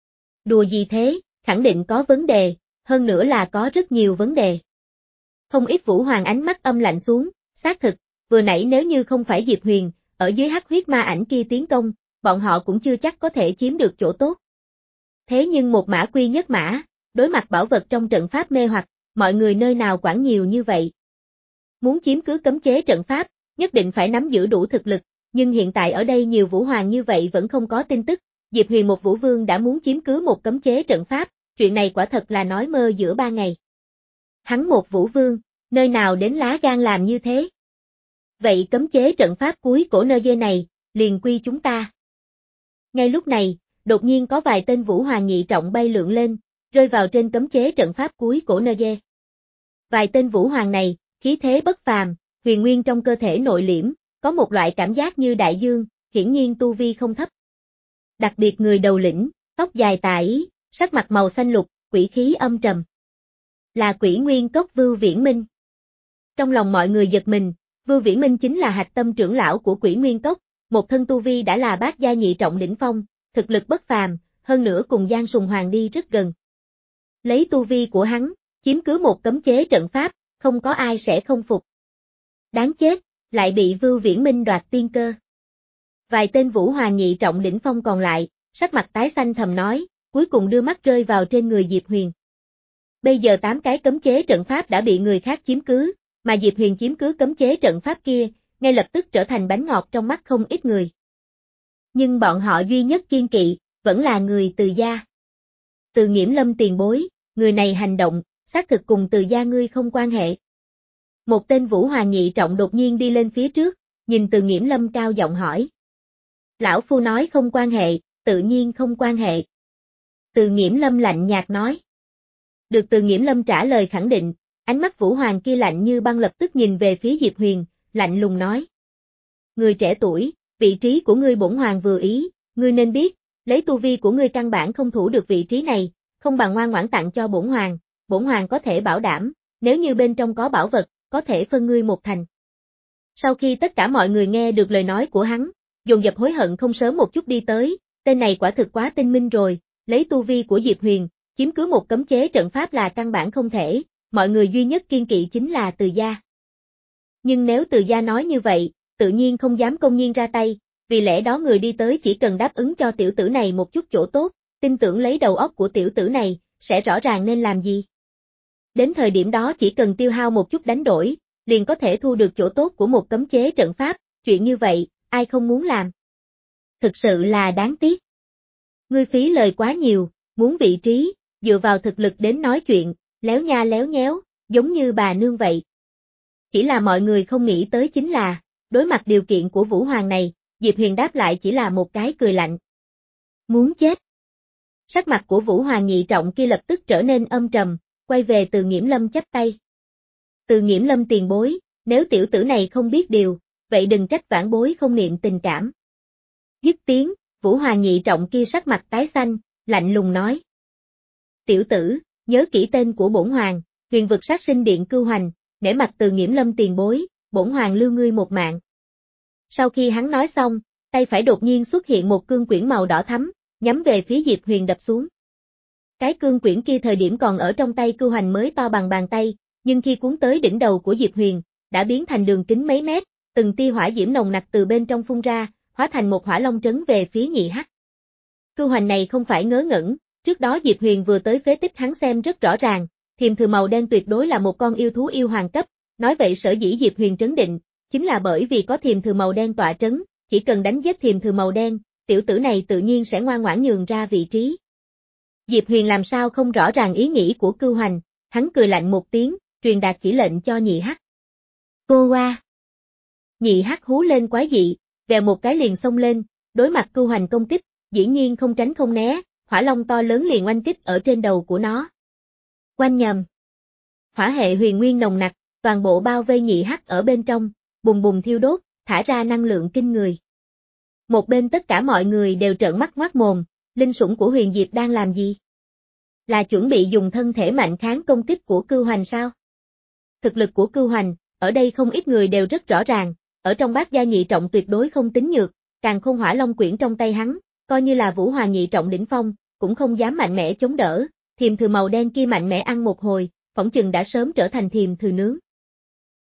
Đùa gì thế, khẳng định có vấn đề, hơn nữa là có rất nhiều vấn đề. Không ít Vũ Hoàng ánh mắt âm lạnh xuống, xác thực, vừa nãy nếu như không phải Diệp Huyền, ở dưới hắc huyết ma ảnh kia tiến công, bọn họ cũng chưa chắc có thể chiếm được chỗ tốt. Thế nhưng một mã quy nhất mã, đối mặt bảo vật trong trận pháp mê hoặc, mọi người nơi nào quản nhiều như vậy. Muốn chiếm cứ cấm chế trận pháp, nhất định phải nắm giữ đủ thực lực, nhưng hiện tại ở đây nhiều Vũ Hoàng như vậy vẫn không có tin tức, Diệp Huyền một Vũ Vương đã muốn chiếm cứ một cấm chế trận pháp, chuyện này quả thật là nói mơ giữa ba ngày. Hắn một Vũ Vương, nơi nào đến lá gan làm như thế? Vậy cấm chế trận pháp cuối cổ nơi dê này, liền quy chúng ta. Ngay lúc này, đột nhiên có vài tên Vũ Hoàng nhị trọng bay lượn lên, rơi vào trên cấm chế trận pháp cuối cổ nơi dê. Vài tên Vũ Hoàng này, khí thế bất phàm, huyền nguyên trong cơ thể nội liễm, có một loại cảm giác như đại dương, hiển nhiên tu vi không thấp. Đặc biệt người đầu lĩnh, tóc dài tà ý, sắc mặt màu xanh lục, quỷ khí âm trầm. Là Quỷ Nguyên Cốc Vưu Viễn Minh. Trong lòng mọi người giật mình, Vưu Viễn Minh chính là hạch tâm trưởng lão của Quỷ Nguyên Cốc, một thân tu vi đã là bát gia nhị trọng đỉnh phong, thực lực bất phàm, hơn nữa cùng Giang Sùng Hoàng đi rất gần. Lấy tu vi của hắn, chiếm cứ một cấm chế trận pháp, không có ai sẽ không phục. Đáng chết, lại bị Vưu Viễn Minh đoạt tiên cơ. Vài tên Vũ Hoàng nhị trọng đỉnh phong còn lại, sắc mặt tái xanh thầm nói, cuối cùng đưa mắt rơi vào trên người Diệp Huyền. Bây giờ tám cái cấm chế trận pháp đã bị người khác chiếm cứ, mà Diệp Huyền chiếm cứ cấm chế trận pháp kia, ngay lập tức trở thành bánh ngọt trong mắt không ít người. Nhưng bọn họ duy nhất kiên kỵ, vẫn là người Từ gia. Từ Nghiễm Lâm tiền bối, người này hành động, xác thực cùng Từ gia ngươi không quan hệ. Một tên Vũ Hoàng nhị trọng đột nhiên đi lên phía trước, nhìn Từ Nghiễm Lâm cao giọng hỏi. Lão phu nói không quan hệ, tự nhiên không quan hệ. Từ Nghiễm Lâm lạnh nhạt nói. Được Từ Nghiễm Lâm trả lời khẳng định, ánh mắt Vũ Hoàng kia lạnh như băng lập tức nhìn về phía Diệp Huyền, lạnh lùng nói. Người trẻ tuổi, vị trí của ngươi bổn hoàng vừa ý, ngươi nên biết, lấy tu vi của ngươi căn bản không thủ được vị trí này, không bằng ngoan ngoãn tặng cho bổn hoàng, bổn hoàng có thể bảo đảm, nếu như bên trong có bảo vật, có thể phân ngươi một thành. Sau khi tất cả mọi người nghe được lời nói của hắn, dồn dập hối hận không sớm một chút đi tới, tên này quả thực quá tinh minh rồi, lấy tu vi của Diệp Huyền, chiếm cứ một cấm chế trận pháp là căn bản không thể, mọi người duy nhất kiên kỵ chính là Từ gia. Nhưng nếu Từ gia nói như vậy, tự nhiên không dám công nhiên ra tay, vì lẽ đó người đi tới chỉ cần đáp ứng cho tiểu tử này một chút chỗ tốt, tin tưởng lấy đầu óc của tiểu tử này, sẽ rõ ràng nên làm gì. Đến thời điểm đó chỉ cần tiêu hao một chút đánh đổi, liền có thể thu được chỗ tốt của một cấm chế trận pháp, chuyện như vậy, ai không muốn làm. Thực sự là đáng tiếc. Ngươi phí lời quá nhiều, muốn vị trí, dựa vào thực lực đến nói chuyện, léo nha léo nhéo, giống như bà nương vậy. Chỉ là mọi người không nghĩ tới chính là, đối mặt điều kiện của Vũ Hoàng này, Diệp Huyền đáp lại chỉ là một cái cười lạnh. Muốn chết. Sắc mặt của Vũ Hoàng nhị trọng kia lập tức trở nên âm trầm, quay về Từ Nghiễm Lâm chắp tay. Từ Nghiễm Lâm tiền bối, nếu tiểu tử này không biết điều, vậy đừng trách vãn bối không niệm tình cảm. Dứt tiếng, Vũ Hoàng nhị trọng kia sắc mặt tái xanh, lạnh lùng nói. Tiểu tử, nhớ kỹ tên của bổn hoàng, Huyền vực sát sinh điện Cưu Hoành, nể mặt Từ Nghiễm Lâm tiền bối, bổn hoàng lưu ngươi một mạng. Sau khi hắn nói xong, tay phải đột nhiên xuất hiện một cương quyển màu đỏ thắm, nhắm về phía Diệp Huyền đập xuống. Cái cương quyển kia thời điểm còn ở trong tay Cưu Hoành mới to bằng bàn tay, nhưng khi cuốn tới đỉnh đầu của Diệp Huyền, đã biến thành đường kính mấy mét, từng tia hỏa diễm nồng nặc từ bên trong phun ra, hóa thành một hỏa long trấn về phía nhị hắc. Cưu Hoành này không phải ngớ ngẩn, trước đó Diệp Huyền vừa tới phế tích hắn xem rất rõ ràng, thiềm thử màu đen tuyệt đối là một con yêu thú yêu hoàng cấp, nói vậy sở dĩ Diệp Huyền trấn định, chính là bởi vì có thiềm thử màu đen tọa trấn, chỉ cần đánh giết thiềm thử màu đen, tiểu tử này tự nhiên sẽ ngoan ngoãn nhường ra vị trí. Diệp Huyền làm sao không rõ ràng ý nghĩ của Cưu Hoành, hắn cười lạnh một tiếng, truyền đạt chỉ lệnh cho nhị hắc. Cô qua. Nhị hắc hú lên quái dị, vèo một cái liền xông lên, đối mặt Cưu Hoành công kích, dĩ nhiên không tránh không né, hỏa long to lớn liền oanh kích ở trên đầu của nó. Oanh nhầm. Hỏa hệ huyền nguyên nồng nặc, toàn bộ bao vây nhị hắc ở bên trong, bùng bùng thiêu đốt, thả ra năng lượng kinh người. Một bên tất cả mọi người đều trợn mắt ngoác mồm, linh sủng của Huyền Diệp đang làm gì? Là chuẩn bị dùng thân thể mạnh kháng công kích của Cưu Hoành sao? Thực lực của Cưu Hoành, ở đây không ít người đều rất rõ ràng, ở trong bát gia nhị trọng tuyệt đối không tính nhược, càng không hỏa long quyển trong tay hắn, coi như là Vũ Hoàng nhị trọng đỉnh phong, cũng không dám mạnh mẽ chống đỡ, thiềm thử màu đen kia mạnh mẽ ăn một hồi, phỏng chừng đã sớm trở thành thiềm thử nướng.